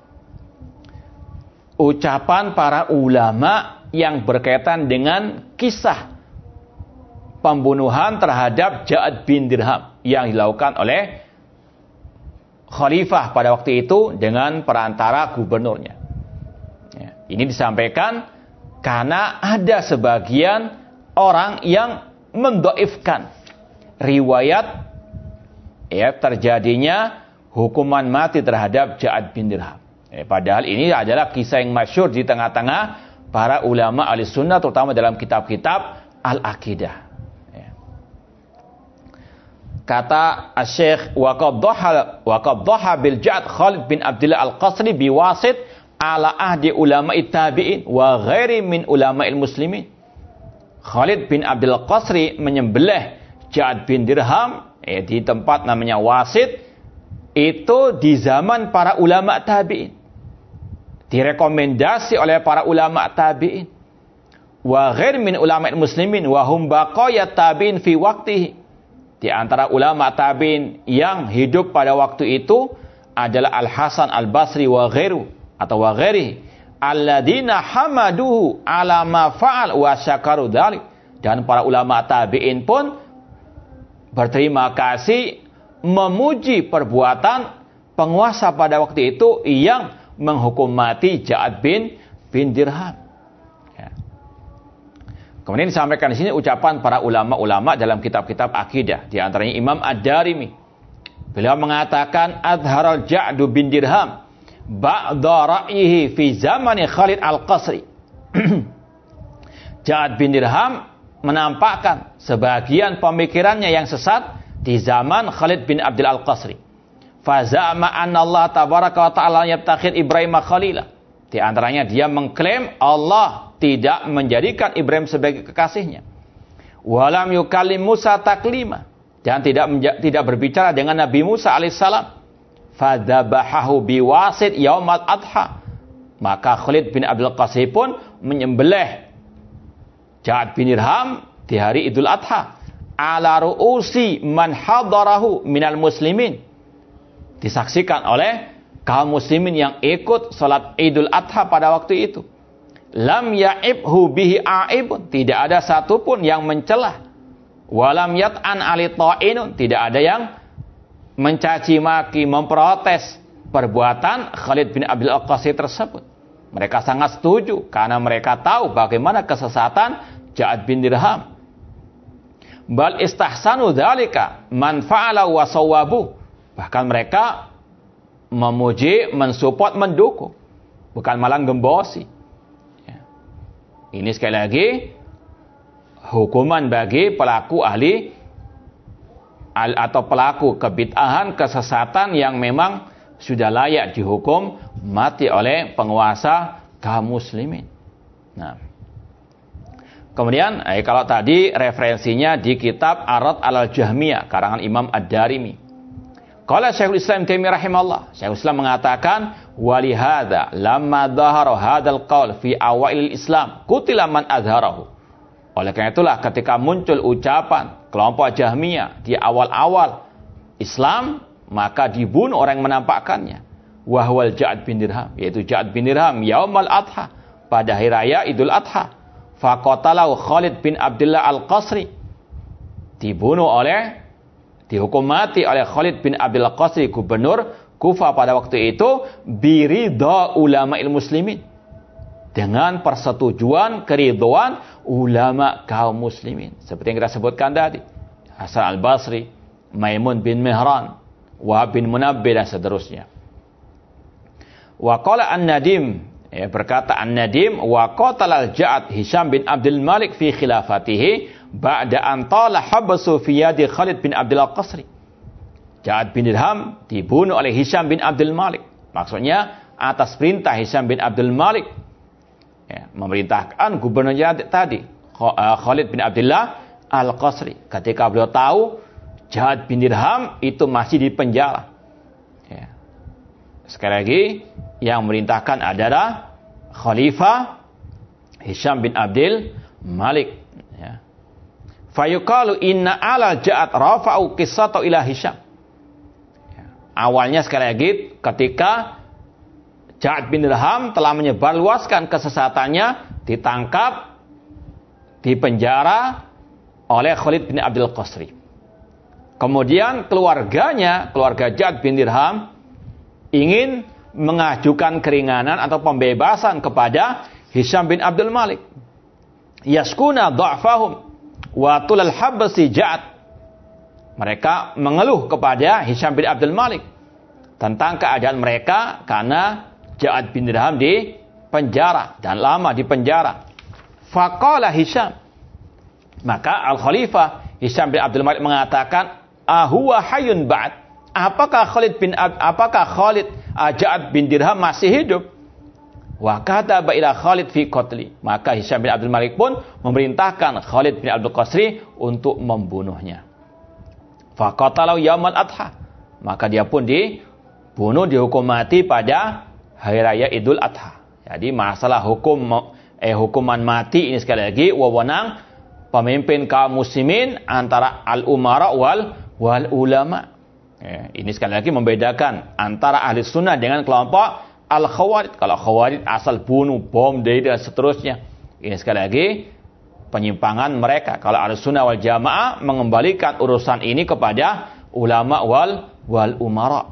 ucapan para ulama yang berkaitan dengan kisah pembunuhan terhadap Ja'ad bin Dirham yang dilakukan oleh khalifah pada waktu itu dengan perantara gubernurnya. Ya, ini disampaikan karena ada sebagian orang yang mendoifkan riwayat ya terjadinya hukuman mati terhadap Ja'ad bin Dirham. Ya, padahal ini adalah kisah yang masyhur di tengah-tengah para ulama ahli sunnah, terutama dalam kitab-kitab al-aqidah. Kata Syekh waqad dhaha bil Ja'ad Khalid bin Abdullah al-Qasri biwasit ala ahdi ulama tabi'in wa ghairi min ulama muslimin. Khalid bin Abdul Qasri menyembelih Ja'ad bin Dirham eh, di tempat namanya Wasit itu di zaman para ulama tabi'in. Direkomendasi oleh para ulama tabi'in. Wa ghairi min ulama muslimin wa hum baqaya tabi'in fi waqtihi. Di antara ulama tabi'in yang hidup pada waktu itu adalah Al-Hasan Al-Basri wa ghairu atau wa ghairi alladzina hamaduhu ala ma fa'al wa syakaru dzalik. Dan para ulama tabi'in pun berterima kasih memuji perbuatan penguasa pada waktu itu yang menghukum mati Ja'ad bin bin Dirham. Kemudian disampaikan di sini ucapan para ulama-ulama dalam kitab-kitab akidah, di antaranya Imam Ad-Darimi. Beliau mengatakan adharal Ja'd bin Dirham ba'da ra'yihi fi zamani Khalid al-Qasri. Ja'ad bin Dirham menampakkan sebagian pemikirannya yang sesat di zaman Khalid bin Abdul al-Qasri. Fa za'ama anna Allah tabaraka wa ta'ala yabtakhir Ibrahim khalila. Di antaranya dia mengklaim Allah tidak menjadikan Ibrahim sebagai kekasihnya. Walam yukallim Musa taklima, dan tidak menja- tidak berbicara dengan Nabi Musa alaihissalam. Fadzabahahu biwasit yaumal adha. Maka Khalid bin Abdul Qasri pun menyembelih Ja'ad bin Dirham di hari Idul Adha ala ru'usi man hadarahu minal muslimin. Disaksikan oleh kaum muslimin yang ikut salat Idul Adha pada waktu itu. Lam ya'ibhu bihi a'ibun, tidak ada satupun yang mencela. Walam yat'an ali ta'inun, tidak ada yang mencaci maki, memprotes perbuatan Khalid bin Abdul Qasri tersebut. Mereka sangat setuju karena mereka tahu bagaimana kesesatan Ja'ad bin Dirham. Bal istahsanu dzalika man fa'ala wa sawabu. Bahkan mereka memuji, mensupport, mendukung, bukan malah gembosi. Ini sekali lagi hukuman bagi pelaku ahli atau pelaku kebid'ahan, kesesatan yang memang sudah layak dihukum mati oleh penguasa kaum muslimin. Nah, kemudian eh, kalau tadi referensinya di kitab Ar-Radd 'alal Jahmiyah karangan Imam Ad-Darimi. Qala Syekhul Islam Taimiyah rahimahullah, Syekhul Islam mengatakan walihada lamma dhahara hadzal qaul fi awailil Islam qutila man azharahu. Oleh karena itulah ketika muncul ucapan kelompok Jahmiyah di awal-awal Islam, maka dibunuh orang yang menampakkannya. Wahwal Ja'ad bin Dirham, yaitu Ja'ad bin Dirham yaumal adha pada hari raya Idul Adha. Faqatalahu Khalid bin Abdullah Al-Qasri. Dibunuh oleh, dihukum mati oleh Khalid bin Abdullah Al-Qasri, gubernur Kufah pada waktu itu, biridha ulama'il muslimin. Dengan persetujuan, keridhaan ulama kaum muslimin. Seperti yang kita sebutkan tadi. Hasan Al-Basri, Maimun bin Mihran, Wahab bin Munabbih dan seterusnya. Wa qala An-Nadim, ya, berkata An-Nadim, wa qatala al-Ja'ad Hisham bin Abdul Malik fi khilafatihi ba'da an tala habsu fi yadi Khalid bin Abdul Qasri. Ja'ad bin Dirham dibunuh oleh Hisham bin Abdul Malik. Maksudnya atas perintah Hisham bin Abdul Malik, ya, memerintahkan gubernurnya tadi Khalid bin Abdullah Al-Qasri. Ketika beliau tahu Ja'ad bin Dirham itu masih di penjara, ya. Sekali lagi, yang memerintahkan adalah Khalifah Hisham bin Abdul Malik, ya. Fayuqalu inna ala Ja'ad rafa'u qissata ila Hisham. Ya. Awalnya sekali lagi ketika Ja'ad bin Dirham telah menyebarluaskan kesesatannya, ditangkap, dipenjara oleh Khalid bin Abdul Qasri. Kemudian keluarganya, keluarga Ja'ad bin Dirham ingin mengajukan keringanan atau pembebasan kepada Hisham bin Abdul Malik. Yaskuna dha'fahum wa tulal habsi Ja'ad. Mereka mengeluh kepada Hisham bin Abdul Malik tentang keadaan mereka karena Ja'ad bin Dirham di penjara dan lama di penjara. Faqala Hisham, maka Al-Khalifah Hisham bin Abdul Malik mengatakan, ahuwa hayyun ba'd? Apakah Khalid bin apakah Khalid Ja'ad bin Dirham masih hidup? Wa kataba ila Khalid fi qatli. Maka Hisham bin Abdul Malik pun memerintahkan Khalid bin Abdul Qasri untuk membunuhnya. Faqatalahu yaumal adha. Maka dia pun dibunuh, dihukum mati pada hari raya Idul Adha. Jadi masalah hukum eh hukuman mati ini sekali lagi wewenang pemimpin kaum muslimin antara al-umara wal wal ulama. Ya, ini sekali lagi membedakan antara ahli sunnah dengan kelompok al-khawarij. Kalau khawarij asal bunuh, bom, dan seterusnya. Ini sekali lagi penyimpangan mereka. Kalau ahli sunnah wal jamaah mengembalikan urusan ini kepada ulama wal wal umara.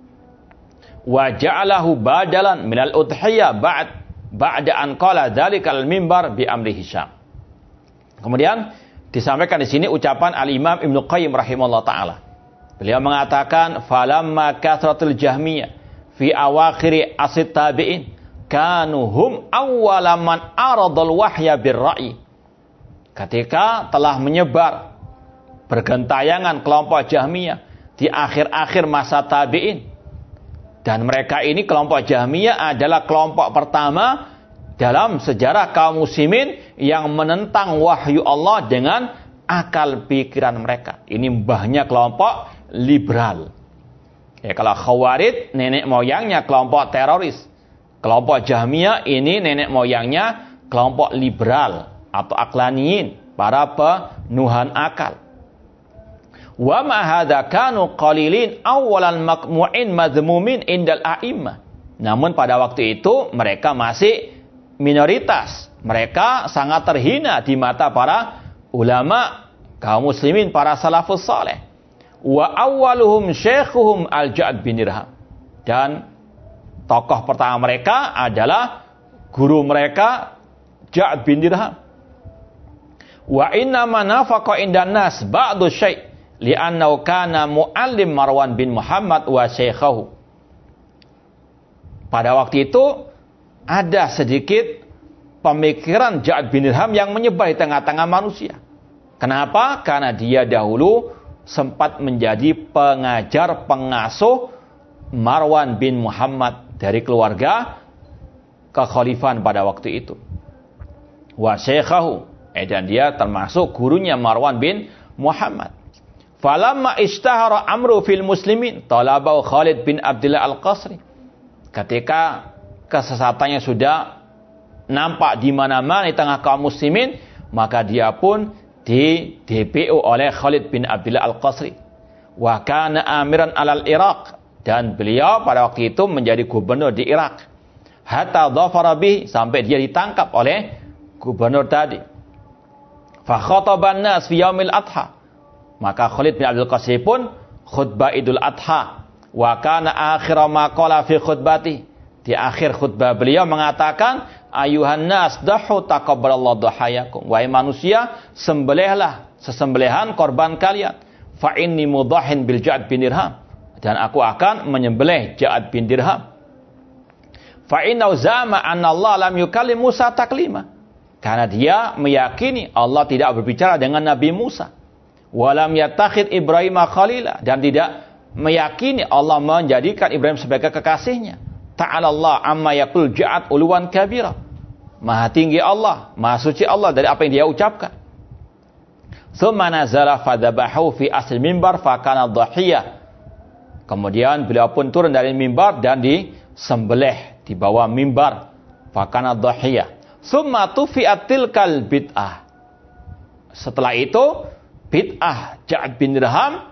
Wa ja'alahu badalan minal udhiyah ba'd ba'da an qala dzalika al-mimbar bi amri Hisham. Kemudian disampaikan di sini ucapan Al-Imam Ibnu Qayyim rahimahullah taala. Beliau mengatakan, falamma kathratul jahmiyah fi awakhiri asid tabi'in kanu hum awwala man aradal wahya birra'i. Ketika telah menyebar bergentayangan kelompok Jahmiyah di akhir-akhir masa tabi'in, dan mereka ini kelompok Jahmiyah adalah kelompok pertama dalam sejarah kaum muslimin yang menentang wahyu Allah dengan akal pikiran mereka. Ini mbahnya kelompok liberal. Ya, kalau Khawarij nenek moyangnya kelompok teroris. Kelompok Jahmiyah ini nenek moyangnya kelompok liberal atau aklaniyin, para penuhan akal. Wa ma hadza kanu qalilin awwalan maqmu'in madhmumin indal a'immah. Namun pada waktu itu mereka masih minoritas. Mereka sangat terhina di mata para ulama kaum muslimin, para salafus saleh. Wa awwaluhum syekhuhum al-Ja'ad bin Dirham. Dan tokoh pertama mereka adalah guru mereka Ja'ad bin Dirham. Wa inna ma nafaqa indan nas ba'du syai' li'annahu kana muallim Marwan bin Muhammad wa syekhahu. Pada waktu itu ada sedikit pemikiran Ja'ad bin Dirham yang menyebar di tengah-tengah manusia. Kenapa? Karena dia dahulu sempat menjadi pengajar pengasuh Marwan bin Muhammad dari keluarga kekhalifahan pada waktu itu. Wa syekhahu, eh, dan dia termasuk gurunya Marwan bin Muhammad. Falamma ishtahara amru fil muslimin talabau Khalid bin Abdullah Al-Qasri. Ketika kesesatannya sudah nampak di mana-mana di tengah kaum muslimin, maka dia pun di D P O oleh Khalid bin Abdullah Al-Qasri. Wa kana amiran alal Iraq, dan beliau pada waktu itu menjadi gubernur di Irak. hatta dhafara bihi, sampai dia ditangkap oleh gubernur tadi. Fa khataban nas fi yaumil adha, maka Khalid bin Abdul Qasri pun khutbah Idul Adha. Wa kana akhir ma qala fi khutbati, di akhir khutbah beliau mengatakan, ayuhan nas dahu taqabbalallahu dhahayakum, wahai manusia, sembelihlah sesembelihan korban kalian. Fa inni mudhahin bil Ja'd bin Dirham, dan aku akan menyembelih Ja'd bin Dirham. Fa inna zama anna Allah lam yukallim Musa taklima, karena dia meyakini Allah tidak berbicara dengan Nabi Musa. Walam yattakhid Ibrahim khalila, dan tidak meyakini Allah menjadikan Ibrahim sebagai kekasihnya. Ta'ala Allah amma yaqul Ja'd uluwan kabira, maha tinggi Allah, maha suci Allah dari apa yang dia ucapkan. Tsumma nazala fadhabahu fi asl mimbar fa kana dhahiyah, kemudian beliau pun turun dari mimbar dan disembelih di bawah mimbar, fa kana dhahiyah. Tsumma tufi'at tilkal bid'ah, setelah itu bid'ah Ja'd bin Dirham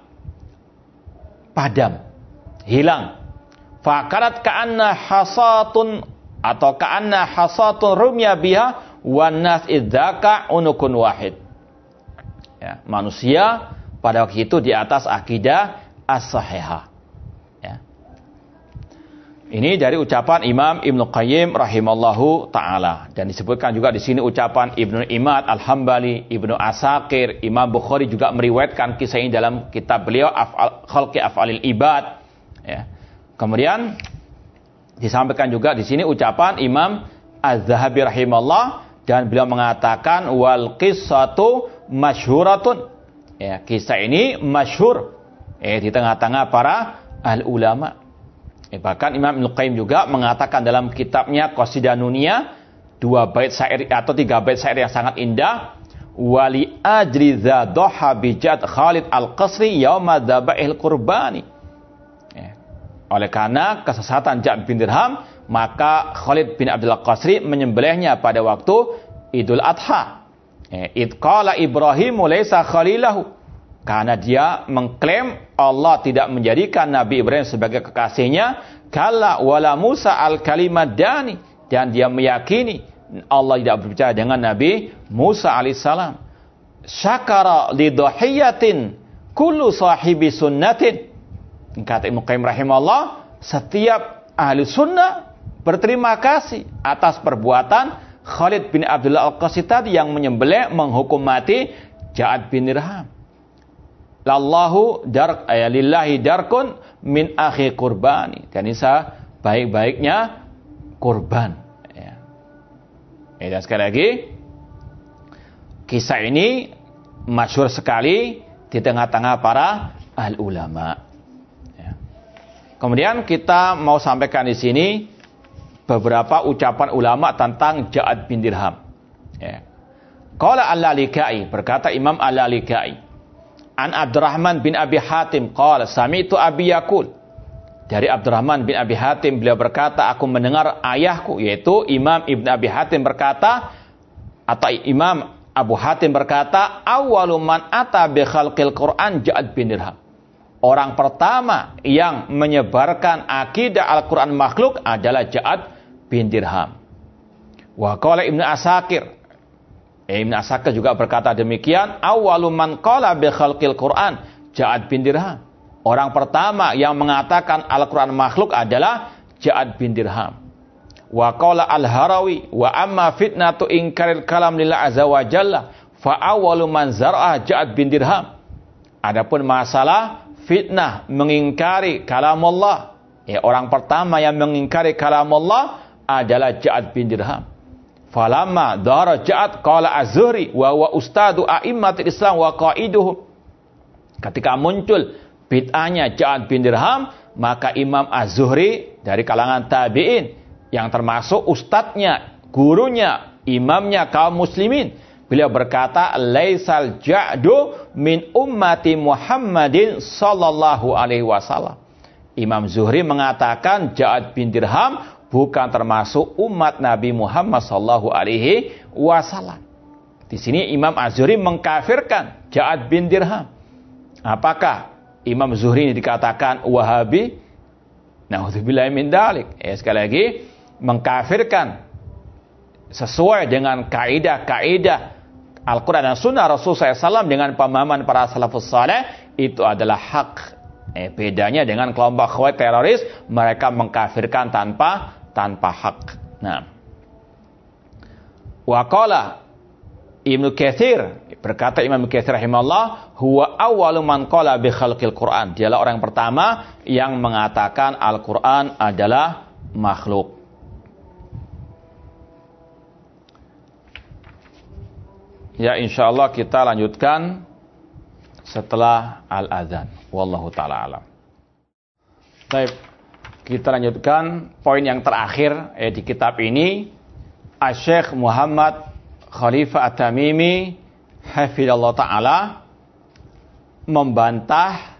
padam, hilang. Fakarat ka'anna hasatun, atau ka'anna hasatun rumya biha wan nas idzaka unukun wahid. Ya, manusia pada waktu itu di atas akidah as-sahihah. Ya. Ini dari ucapan Imam Ibnu Qayyim rahimallahu taala, dan disebutkan juga di sini ucapan Ibnu Imad Al-Hambali, Ibnu Asakir, Imam Bukhari juga meriwayatkan kisah ini dalam kitab beliau Af'al Khalqi Af'alil Ibad. Ya. Kemudian disampaikan juga di sini ucapan Imam Az-Zahabi rahimallah, dan beliau mengatakan wal qissatu masyhuratun. Ya, kisah ini masyhur eh di tengah-tengah para ahli ulama. Eh, bahkan Imam Ibnu Qayyim juga mengatakan dalam kitabnya Qasidah Nuniyah, dua bait syair atau tiga bait syair yang sangat indah, wali ajri dza dhaha bi Ja'd Khalid al-Qasri yauma dzabahil qurbani. Ya. Oleh karena kesesatan Ja'd bin Dirham, maka Khalid bin Abdul Qasri menyembelihnya pada waktu Idul Adha. Id qala Ibrahimu laysa khalilahu, karena dia mengklaim Allah tidak menjadikan Nabi Ibrahim sebagai kekasihnya. Kalla wala Musa al-kalimadani, dan dia meyakini Allah tidak berbicara dengan Nabi Musa alaihissalam. Syakara lidhahiyatin kullu sahibi sunnatin, kata Ibnu Qayyim rahimahullah, setiap ahli sunnah berterima kasih atas perbuatan Khalid bin Abdullah Al-Qasri tadi yang menyembelih, menghukum mati Ja'd bin Dirham. Lallahu dar ya lillahi darkun min akhi qurbani, dan ini baik-baiknya kurban. Ya. Ya, dan sekali lagi, kisah ini masyhur sekali di tengah-tengah para ahli ulama. Ya. Kemudian kita mau sampaikan di sini beberapa ucapan ulama tentang Ja'd bin Dirham. Ya. Qala Al-Lalikai, berkata Imam Al-Lalikai, an Abdurrahman bin Abi Hatim qala sami'tu Abi yaqul, dari Abdurrahman bin Abi Hatim beliau berkata, aku mendengar ayahku, yaitu Imam Ibn Abi Hatim berkata, atau Imam Abu Hatim berkata, awwalu man ata bi khalqil Quran Ja'd bin Dirham, orang pertama yang menyebarkan akidah Al-Quran makhluk adalah Ja'd bin Dirham. Wa qala Ibnu Asakir, eh, Ibnu Asakir juga berkata demikian, awwalu man qala bi khalqil Quran Ja'd bin Dirham, orang pertama yang mengatakan Al-Quran makhluk adalah Ja'd bin Dirham. Wa qala Al-Harawi, wa amma fitnatu inkaril kalam lillah azza wa jalla fa awwalu man zar'a Ja'd bin Dirham. Adapun masalah fitnah mengingkari kalam Allah, ya, orang pertama yang mengingkari kalam Allah adalah Ja'd bin Dirham. Falamma dhahara Ja'd qala Az-Zuhri wa huwa ustadu a'immatil Islam wa qaiduhum. Ketika muncul bid'ahnya Ja'd bin Dirham, maka Imam Az-Zuhri dari kalangan tabi'in yang termasuk ustadznya, gurunya, imamnya kaum muslimin, beliau berkata, laisal Ja'du min ummati Muhammadin sallallahu alaihi wasallam. Imam Zuhri mengatakan Ja'd bin Dirham bukan termasuk umat Nabi Muhammad sallallahu alaihi wasallam. Di sini Imam Az-Zuhri mengkafirkan Ja'd bin Dirham. Apakah Imam Zuhri ini dikatakan Wahabi? Na'udzubillahi min dzalik. Ya, sekali lagi, mengkafirkan sesuai dengan kaidah-kaidah Al-Quran dan Sunnah Rasulullah shallallahu alaihi wasallam dengan pemahaman para salafus saleh, itu adalah hak. Eh, bedanya dengan kelompok khawarij teroris, mereka mengkafirkan tanpa tanpa hak. Nah, waqala Ibnu Katsir, berkata Imam Katsir rahimahullah, huwa awwalu man qala bi khalqil Quran. Dialah orang pertama yang mengatakan Al-Quran adalah makhluk. Ya, insyaallah kita lanjutkan setelah al-adzan. Wallahu ta'ala alam. Baik, kita lanjutkan poin yang terakhir eh, di kitab ini. Asy-Syaikh Muhammad Khalifah At-Tamimi hafizallahu ta'ala membantah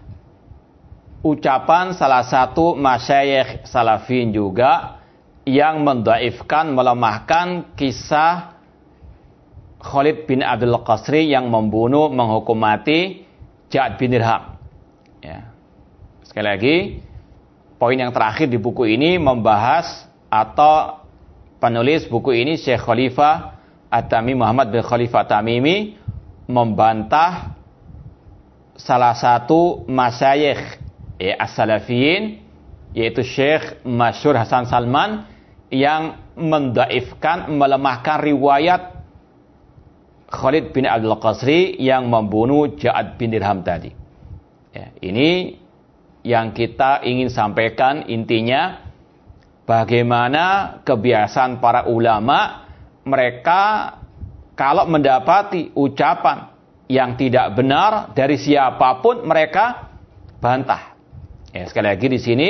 ucapan salah satu masyayikh salafin juga yang mendhaifkan, melemahkan kisah Khalid bin Abdul Qasri yang membunuh, menghukum mati Ja'ad bin Dirham. Ya. Sekali lagi, poin yang terakhir di buku ini membahas, atau penulis buku ini Syekh Khalifah At-Tamimi, Muhammad bin Khalifah At-Tamimi, membantah salah satu masyayikh ya, as-salafiyin, yaitu Syekh Masyhur Hasan Salman, yang mendhaifkan, melemahkan riwayat Khalid bin Abdul Qasri yang membunuh Ja'ad bin Dirham tadi. Ya, ini yang kita ingin sampaikan intinya, bagaimana kebiasaan para ulama, mereka kalau mendapati ucapan yang tidak benar dari siapapun, mereka bantah. Ya, sekali lagi di sini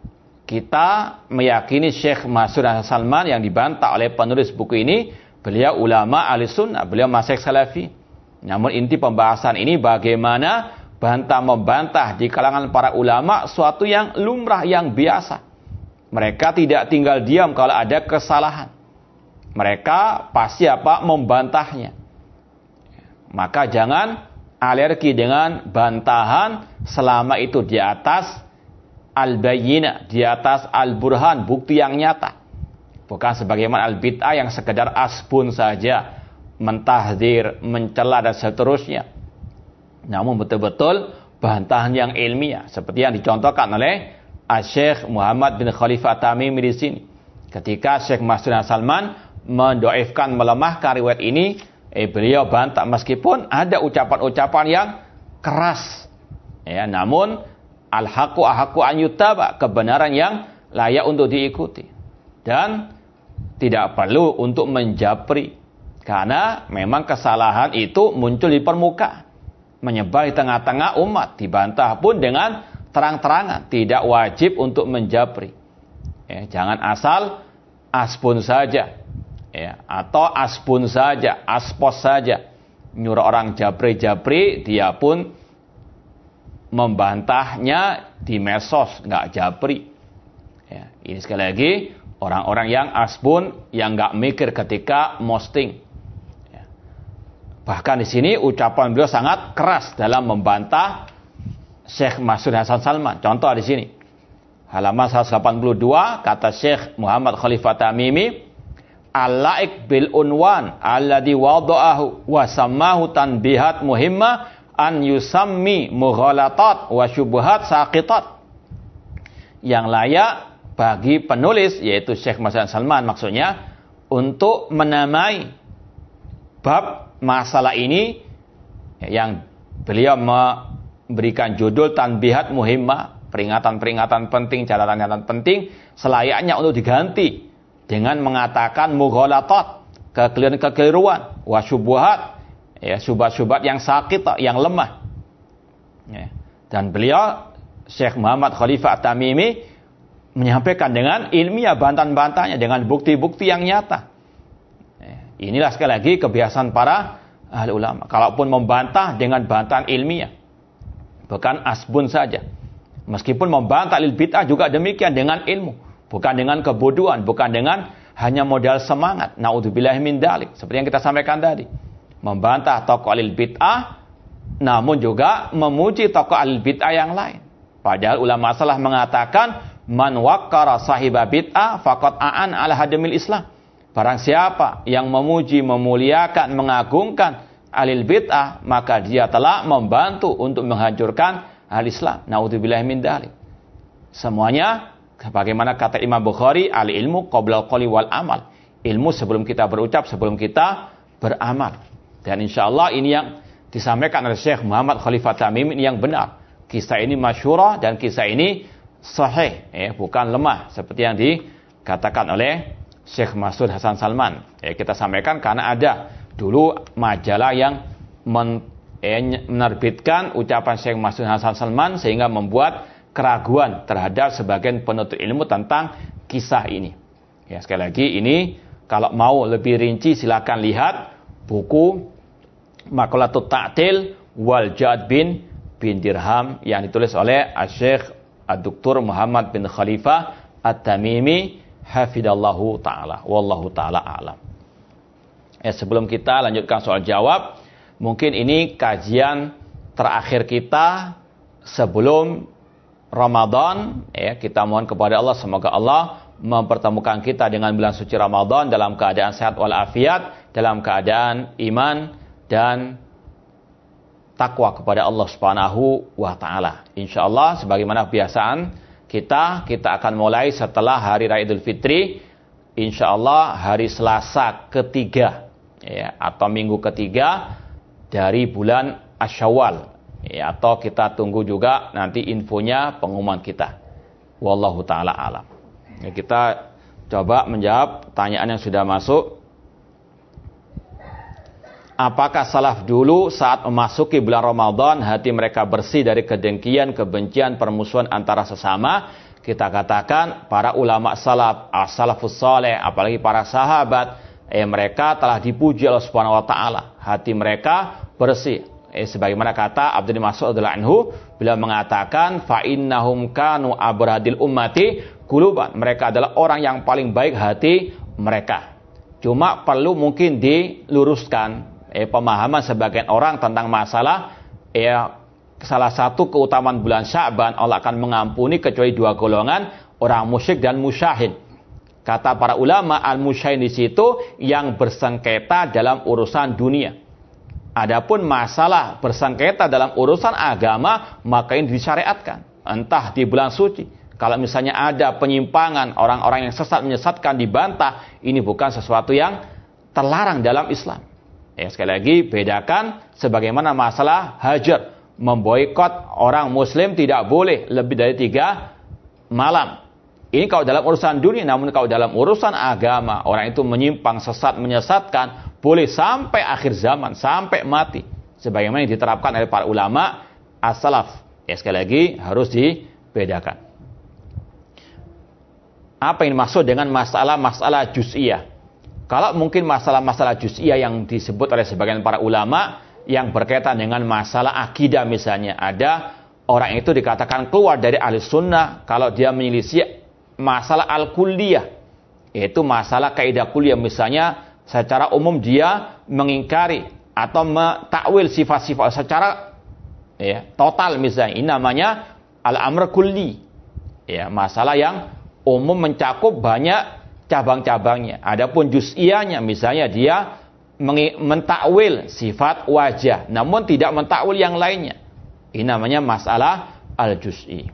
kita meyakini Syekh Masyhur Hasan Salman yang dibantah oleh penulis buku ini, beliau ulama ahli sunnah, beliau masyayikh salafi. Namun inti pembahasan ini bagaimana bantah-membantah di kalangan para ulama suatu yang lumrah, yang biasa. Mereka tidak tinggal diam kalau ada kesalahan. Mereka pasti apa? Membantahnya. Maka jangan alergi dengan bantahan selama itu di atas al-bayyinah, di atas al-burhan, bukti yang nyata. Bukan sebagaimana al-bid'ah yang sekedar asbun saja, mentahdzir, mencela dan seterusnya. Namun betul-betul bantahan yang ilmiah, seperti yang dicontohkan oleh Syekh Muhammad bin Khalifah At-Tamimi di sini. Ketika Syekh Masyhur Salman mendoifkan, melemahkan riwayat ini, eh, beliau bantah meskipun ada ucapan-ucapan yang keras. Ya, namun al-haqqu ahaqqu an yuttaba, kebenaran yang layak untuk diikuti. Dan tidak perlu untuk menjapri, karena memang kesalahan itu muncul di permukaan, menyebar di tengah-tengah umat, dibantah pun dengan terang-terangan, tidak wajib untuk menjapri. Ya, jangan asal asbun saja, ya, atau asbun saja, aspos saja, nyuruh orang japri-japri, dia pun membantahnya di medsos, nggak japri. Ya, ini sekali lagi orang-orang yang asbun, yang nggak mikir ketika posting. Ya. Bahkan di sini ucapan beliau sangat keras dalam membantah Syekh Masyhur Hasan Salman. Contoh di sini, halaman seratus delapan puluh dua, kata Syekh Muhammad Khalifah Tamimi, al-laik bil unwan alladhi wada'ahu wa sammahu tanbihat muhimma an yusammi mughalatat wa syubhat saqitat. Yang layak bagi penulis, yaitu Syekh Masyhur Salman maksudnya, untuk menamai bab masalah ini yang beliau memberikan judul tanbihat muhimmah, peringatan-peringatan penting, catatan-catatan penting, selayaknya untuk diganti dengan mengatakan mughalatat, kekeliruan, wasyubuhat, ya, syubhat-syubhat yang sakit, yang lemah. Ya. Dan beliau Syekh Muhammad Khalifah At-Tamimi menyampaikan dengan ilmiah bantahan-bantahnya, dengan bukti-bukti yang nyata. Inilah sekali lagi kebiasaan para ahli ulama. Kalaupun membantah dengan bantahan ilmiah, bukan asbun saja. Meskipun membantah lil bid'ah juga demikian, dengan ilmu, bukan dengan kebodohan, bukan dengan hanya modal semangat. Naudzubillahi min dzalik. Seperti yang kita sampaikan tadi, membantah tokoh lil bid'ah, namun juga memuji tokoh lil bid'ah yang lain. Padahal ulama salaf mengatakan man waqqara sahiba bid'ah faqad a'an ala hadmil Islam. Barang siapa yang memuji, memuliakan, mengagungkan alil bid'ah, maka dia telah membantu untuk menghancurkan al-Islam. Naudzubillahi min dzalik. Semuanya sebagaimana kata Imam Bukhari, al ilmu qabla al-qawli wal amal. Ilmu sebelum kita berucap, sebelum kita beramal. Dan insyaallah ini yang disampaikan oleh Syekh Muhammad Khalifah Tamimi ini yang benar. Kisah ini masyhurah dan kisah ini sahih, ya, bukan lemah seperti yang dikatakan oleh Syekh Mas'ud Hasan Salman. Ya, kita sampaikan karena ada dulu majalah yang men, eh, menerbitkan ucapan Syekh Mas'ud Hasan Salman sehingga membuat keraguan terhadap sebagian penuntut ilmu tentang kisah ini. Ya, sekali lagi ini kalau mau lebih rinci silakan lihat buku Maqalatut Ta'til wal Ja'd bin bin Dirham yang ditulis oleh Syekh Ad-Doktor Muhammad bin Khalifah At-Tamimi hafidallahu taala. Wallahu taala a'lam. Eh, sebelum kita lanjutkan soal jawab, mungkin ini kajian terakhir kita sebelum Ramadan. Ya, kita mohon kepada Allah semoga Allah mempertemukan kita dengan bulan suci Ramadan dalam keadaan sehat walafiat, dalam keadaan iman dan takwa kepada Allah Subhanahu wa taala. Insyaallah sebagaimana kebiasaan kita, kita akan mulai setelah hari Raya Idul Fitri, insyaallah hari Selasa ketiga, ya, atau minggu ketiga dari bulan Asyawal, ya, atau kita tunggu juga nanti infonya, pengumuman kita. Wallahu taala alam. Ya, kita coba menjawab pertanyaan yang sudah masuk. Apakah salaf dulu saat memasuki bulan Ramadan hati mereka bersih dari kedengkian, kebencian, permusuhan antara sesama? Kita katakan para ulama salaf, as-salafus saleh, apalagi para sahabat, eh, mereka telah dipuji Allah Subhanahu wa taala. Hati mereka bersih. Eh, sebagaimana kata Abdul Mas'ud radhiyallahu anhu, beliau mengatakan fa innahum kanu abradil ummati quluban. Mereka adalah orang yang paling baik hati mereka. Cuma perlu mungkin diluruskan Eh, pemahaman sebagian orang tentang masalah eh, salah satu keutamaan bulan Sya'ban, Allah akan mengampuni kecuali dua golongan, orang musyrik dan musyahin. Kata para ulama, al-musyahin di situ yang bersengketa dalam urusan dunia. Adapun masalah bersengketa dalam urusan agama, maka ini disyariatkan, entah di bulan suci. Kalau misalnya ada penyimpangan, orang-orang yang sesat menyesatkan dibantah, ini bukan sesuatu yang terlarang dalam Islam. Ya, sekali lagi bedakan sebagaimana masalah hajar, memboikot orang muslim tidak boleh lebih dari tiga malam. Ini kalau dalam urusan dunia, namun kalau dalam urusan agama orang itu menyimpang, sesat, menyesatkan, boleh sampai akhir zaman, sampai mati. Sebagaimana yang diterapkan oleh para ulama as-salaf. Ya, sekali lagi harus dibedakan. Apa yang dimaksud dengan masalah-masalah juz'iyah? Kalau mungkin masalah-masalah juz'iyah yang disebut oleh sebagian para ulama yang berkaitan dengan masalah akidah misalnya, ada orang itu dikatakan keluar dari ahli sunnah kalau dia menyelisih masalah al-kulliyah, yaitu masalah kaidah kulliyah. Misalnya secara umum dia mengingkari atau mentakwil sifat-sifat secara ya, total misalnya, ini namanya al-amr kulli, ya, masalah yang umum mencakup banyak cabang-cabangnya. Adapun juz'iyahnya misalnya dia mentakwil sifat wajah namun tidak mentakwil yang lainnya. Ini namanya masalah al-juz'i.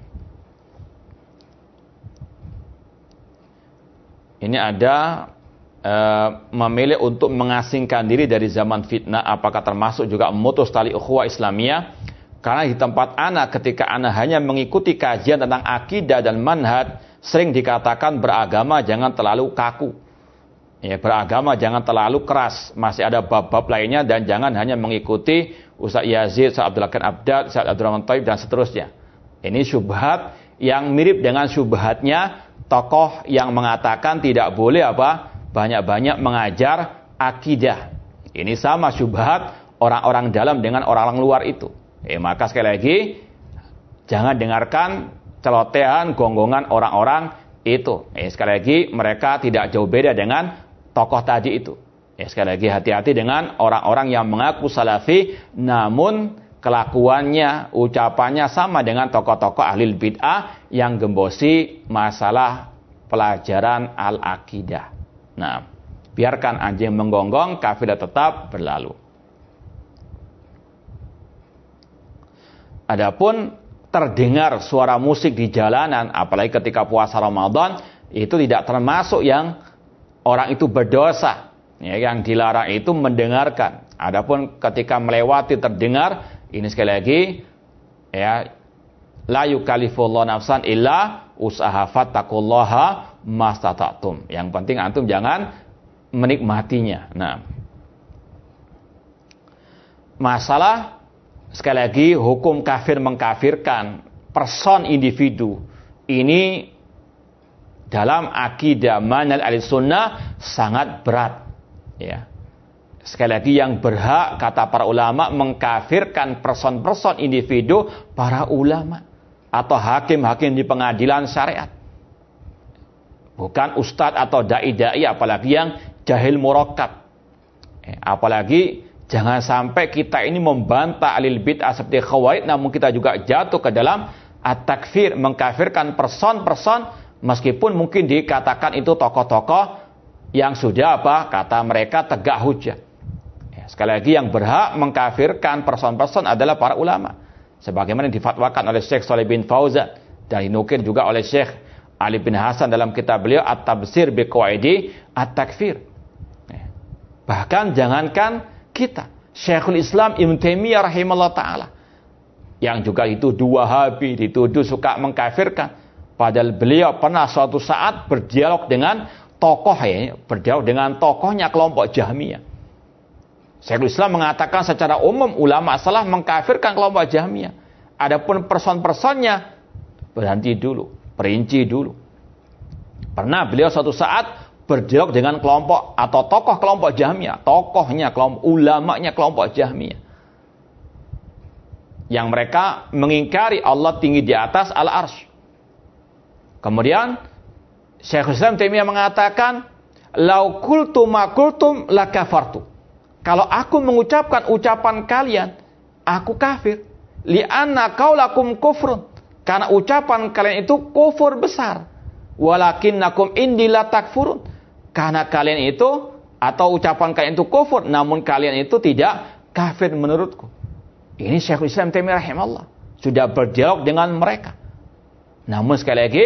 Ini ada e, memilih untuk mengasingkan diri dari zaman fitnah, apakah termasuk juga memutus tali ukhuwah Islamiyah? Karena di tempat ana ketika ana hanya mengikuti kajian tentang akidah dan manhaj, sering dikatakan beragama jangan terlalu kaku. Ya, beragama jangan terlalu keras. Masih ada bab-bab lainnya dan jangan hanya mengikuti Ustaz Yazid, Ustaz Abdul Hakim Abdad, Ustaz Abdurrahman Thaib dan seterusnya. Ini syubhat yang mirip dengan syubhatnya tokoh yang mengatakan tidak boleh apa? Banyak-banyak mengajar akidah. Ini sama syubhat orang-orang dalam dengan orang-orang luar itu. Eh, maka sekali lagi jangan dengarkan celotehan, gonggongan orang-orang itu. Eh, sekali lagi mereka tidak jauh beda dengan tokoh tadi itu. Eh, sekali lagi hati-hati dengan orang-orang yang mengaku salafi namun kelakuannya, ucapannya sama dengan tokoh-tokoh ahli bid'ah yang gembosi masalah pelajaran al-aqidah. Nah, biarkan anjing menggonggong, kafilah tetap berlalu. Adapun terdengar suara musik di jalanan, apalagi ketika puasa Ramadan, itu tidak termasuk yang orang itu berdosa. Ya, yang dilarang itu mendengarkan. Adapun ketika melewati terdengar, ini sekali lagi, ya, la yukallifullahu nafsan illa usaha fattaqullaha mastata'tum. Yang penting antum jangan menikmatinya. Nah, masalah sekali lagi hukum kafir mengkafirkan person individu ini dalam akidah manhaj ahlussunnah sangat berat. Ya. Sekali lagi yang berhak kata para ulama mengkafirkan person-person individu para ulama atau hakim-hakim di pengadilan syariat. Bukan ustadz atau dai-dai, apalagi yang jahil murakkab. Apalagi jangan sampai kita ini membantah alil bid'ah seperti khawarij, namun kita juga jatuh ke dalam at-takfir, mengkafirkan person-person meskipun mungkin dikatakan itu tokoh-tokoh yang sudah apa? Kata mereka tegak hujah. Sekali lagi yang berhak mengkafirkan person-person adalah para ulama. Sebagaimana difatwakan oleh Syekh Shalih bin Fauzan dan dinukil juga oleh Syekh Ali bin Hasan dalam kitab beliau At-Tabsir bi Qawaidi At-Takfir. Bahkan jangankan kita, Syekhul Islam Ibnu Taimiyah rahimahullah taala yang juga itu dua Wahabi, dituduh suka mengkafirkan. Padahal beliau pernah suatu saat berdialog dengan tokoh ya, berdialog dengan tokohnya kelompok Jahmiyah. Syekhul Islam mengatakan secara umum ulama salah mengkafirkan kelompok Jahmiyah. Adapun person-personnya berhenti dulu, perinci dulu. Pernah beliau suatu saat berdialog dengan kelompok atau tokoh kelompok Jahmiyah, tokohnya kelompok ulamanya kelompok Jahmiyah. Yang mereka mengingkari Allah tinggi di atas al-arsy. Kemudian Syekhul Islam Taimiyah mengatakan, "Lau qultum ma qultum la kafartu." Kalau aku mengucapkan ucapan kalian, aku kafir. Li'anna qaulakum kufrun. Karena ucapan kalian itu kufur besar. Walakinnakum indi la takfurun. Karena kalian itu, atau ucapan kalian itu kufur, namun kalian itu tidak kafir menurutku. Ini Syekhul Islam Taimiyah rahimahullah sudah berdialog dengan mereka. Namun sekali lagi,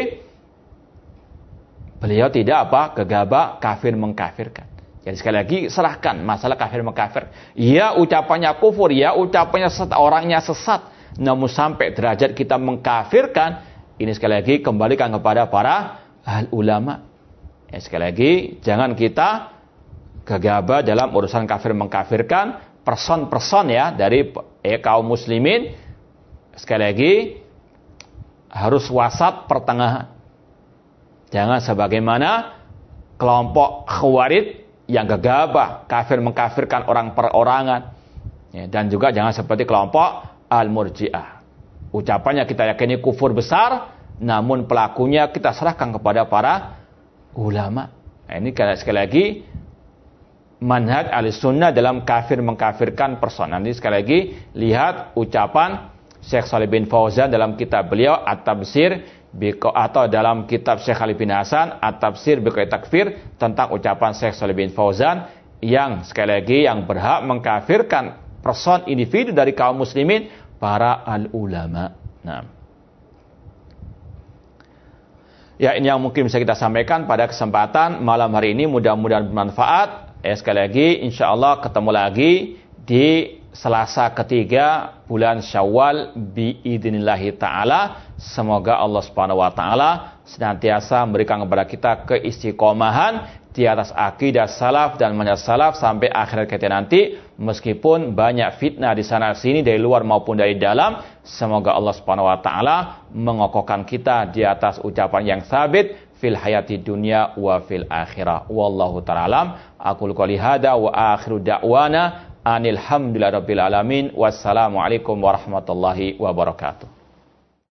beliau tidak apa? Gegabah kafir mengkafirkan. Jadi sekali lagi serahkan masalah kafir mengkafir. Ya ucapannya kufur, ya ucapannya sesat, orangnya sesat. Namun sampai derajat kita mengkafirkan, ini sekali lagi kembalikan kepada para ahli ulama. Ya, sekali lagi jangan kita gegabah dalam urusan kafir mengkafirkan person-person ya dari eh, kaum muslimin. Sekali lagi harus wasat pertengahan. Jangan sebagaimana kelompok khawarij yang gegabah kafir mengkafirkan orang perorangan, ya, dan juga jangan seperti kelompok al-murji'ah. Ucapannya kita yakini kufur besar, namun pelakunya kita serahkan kepada para ulama. Nah, ini sekali lagi manhaj ahlussunnah dalam kafir mengkafirkan person. Nanti sekali lagi lihat ucapan Syekh Shalih bin Fauzan dalam kitab beliau At-Tabsir atau dalam kitab Syekh Ali bin Hasan At-Tafsir bi Takfir tentang ucapan Syekh Shalih bin Fauzan yang sekali lagi yang berhak mengkafirkan person individu dari kaum muslimin para al-ulama. Nah, ya ini yang mungkin bisa kita sampaikan pada kesempatan malam hari ini, mudah-mudahan bermanfaat. Eh, sekali lagi insyaallah ketemu lagi di Selasa ketiga bulan Syawal biidznillah taala. Semoga Allah Subhanahu wa taala senantiasa memberikan kepada kita keistiqomahan di atas akidah salaf dan manhaj salaf sampai akhir kita nanti, meskipun banyak fitnah di sana sini dari luar maupun dari dalam. Semoga Allah Subhanahu wa taala mengokohkan kita di atas ucapan yang sabit fil hayati dunya wa fil akhirah. Wallahu ta'ala alam. Aqulu qouli hada wa akhiru da'wana anil hamdulillahi rabbil alamin. Wassalamualaikum warahmatullahi wabarakatuh.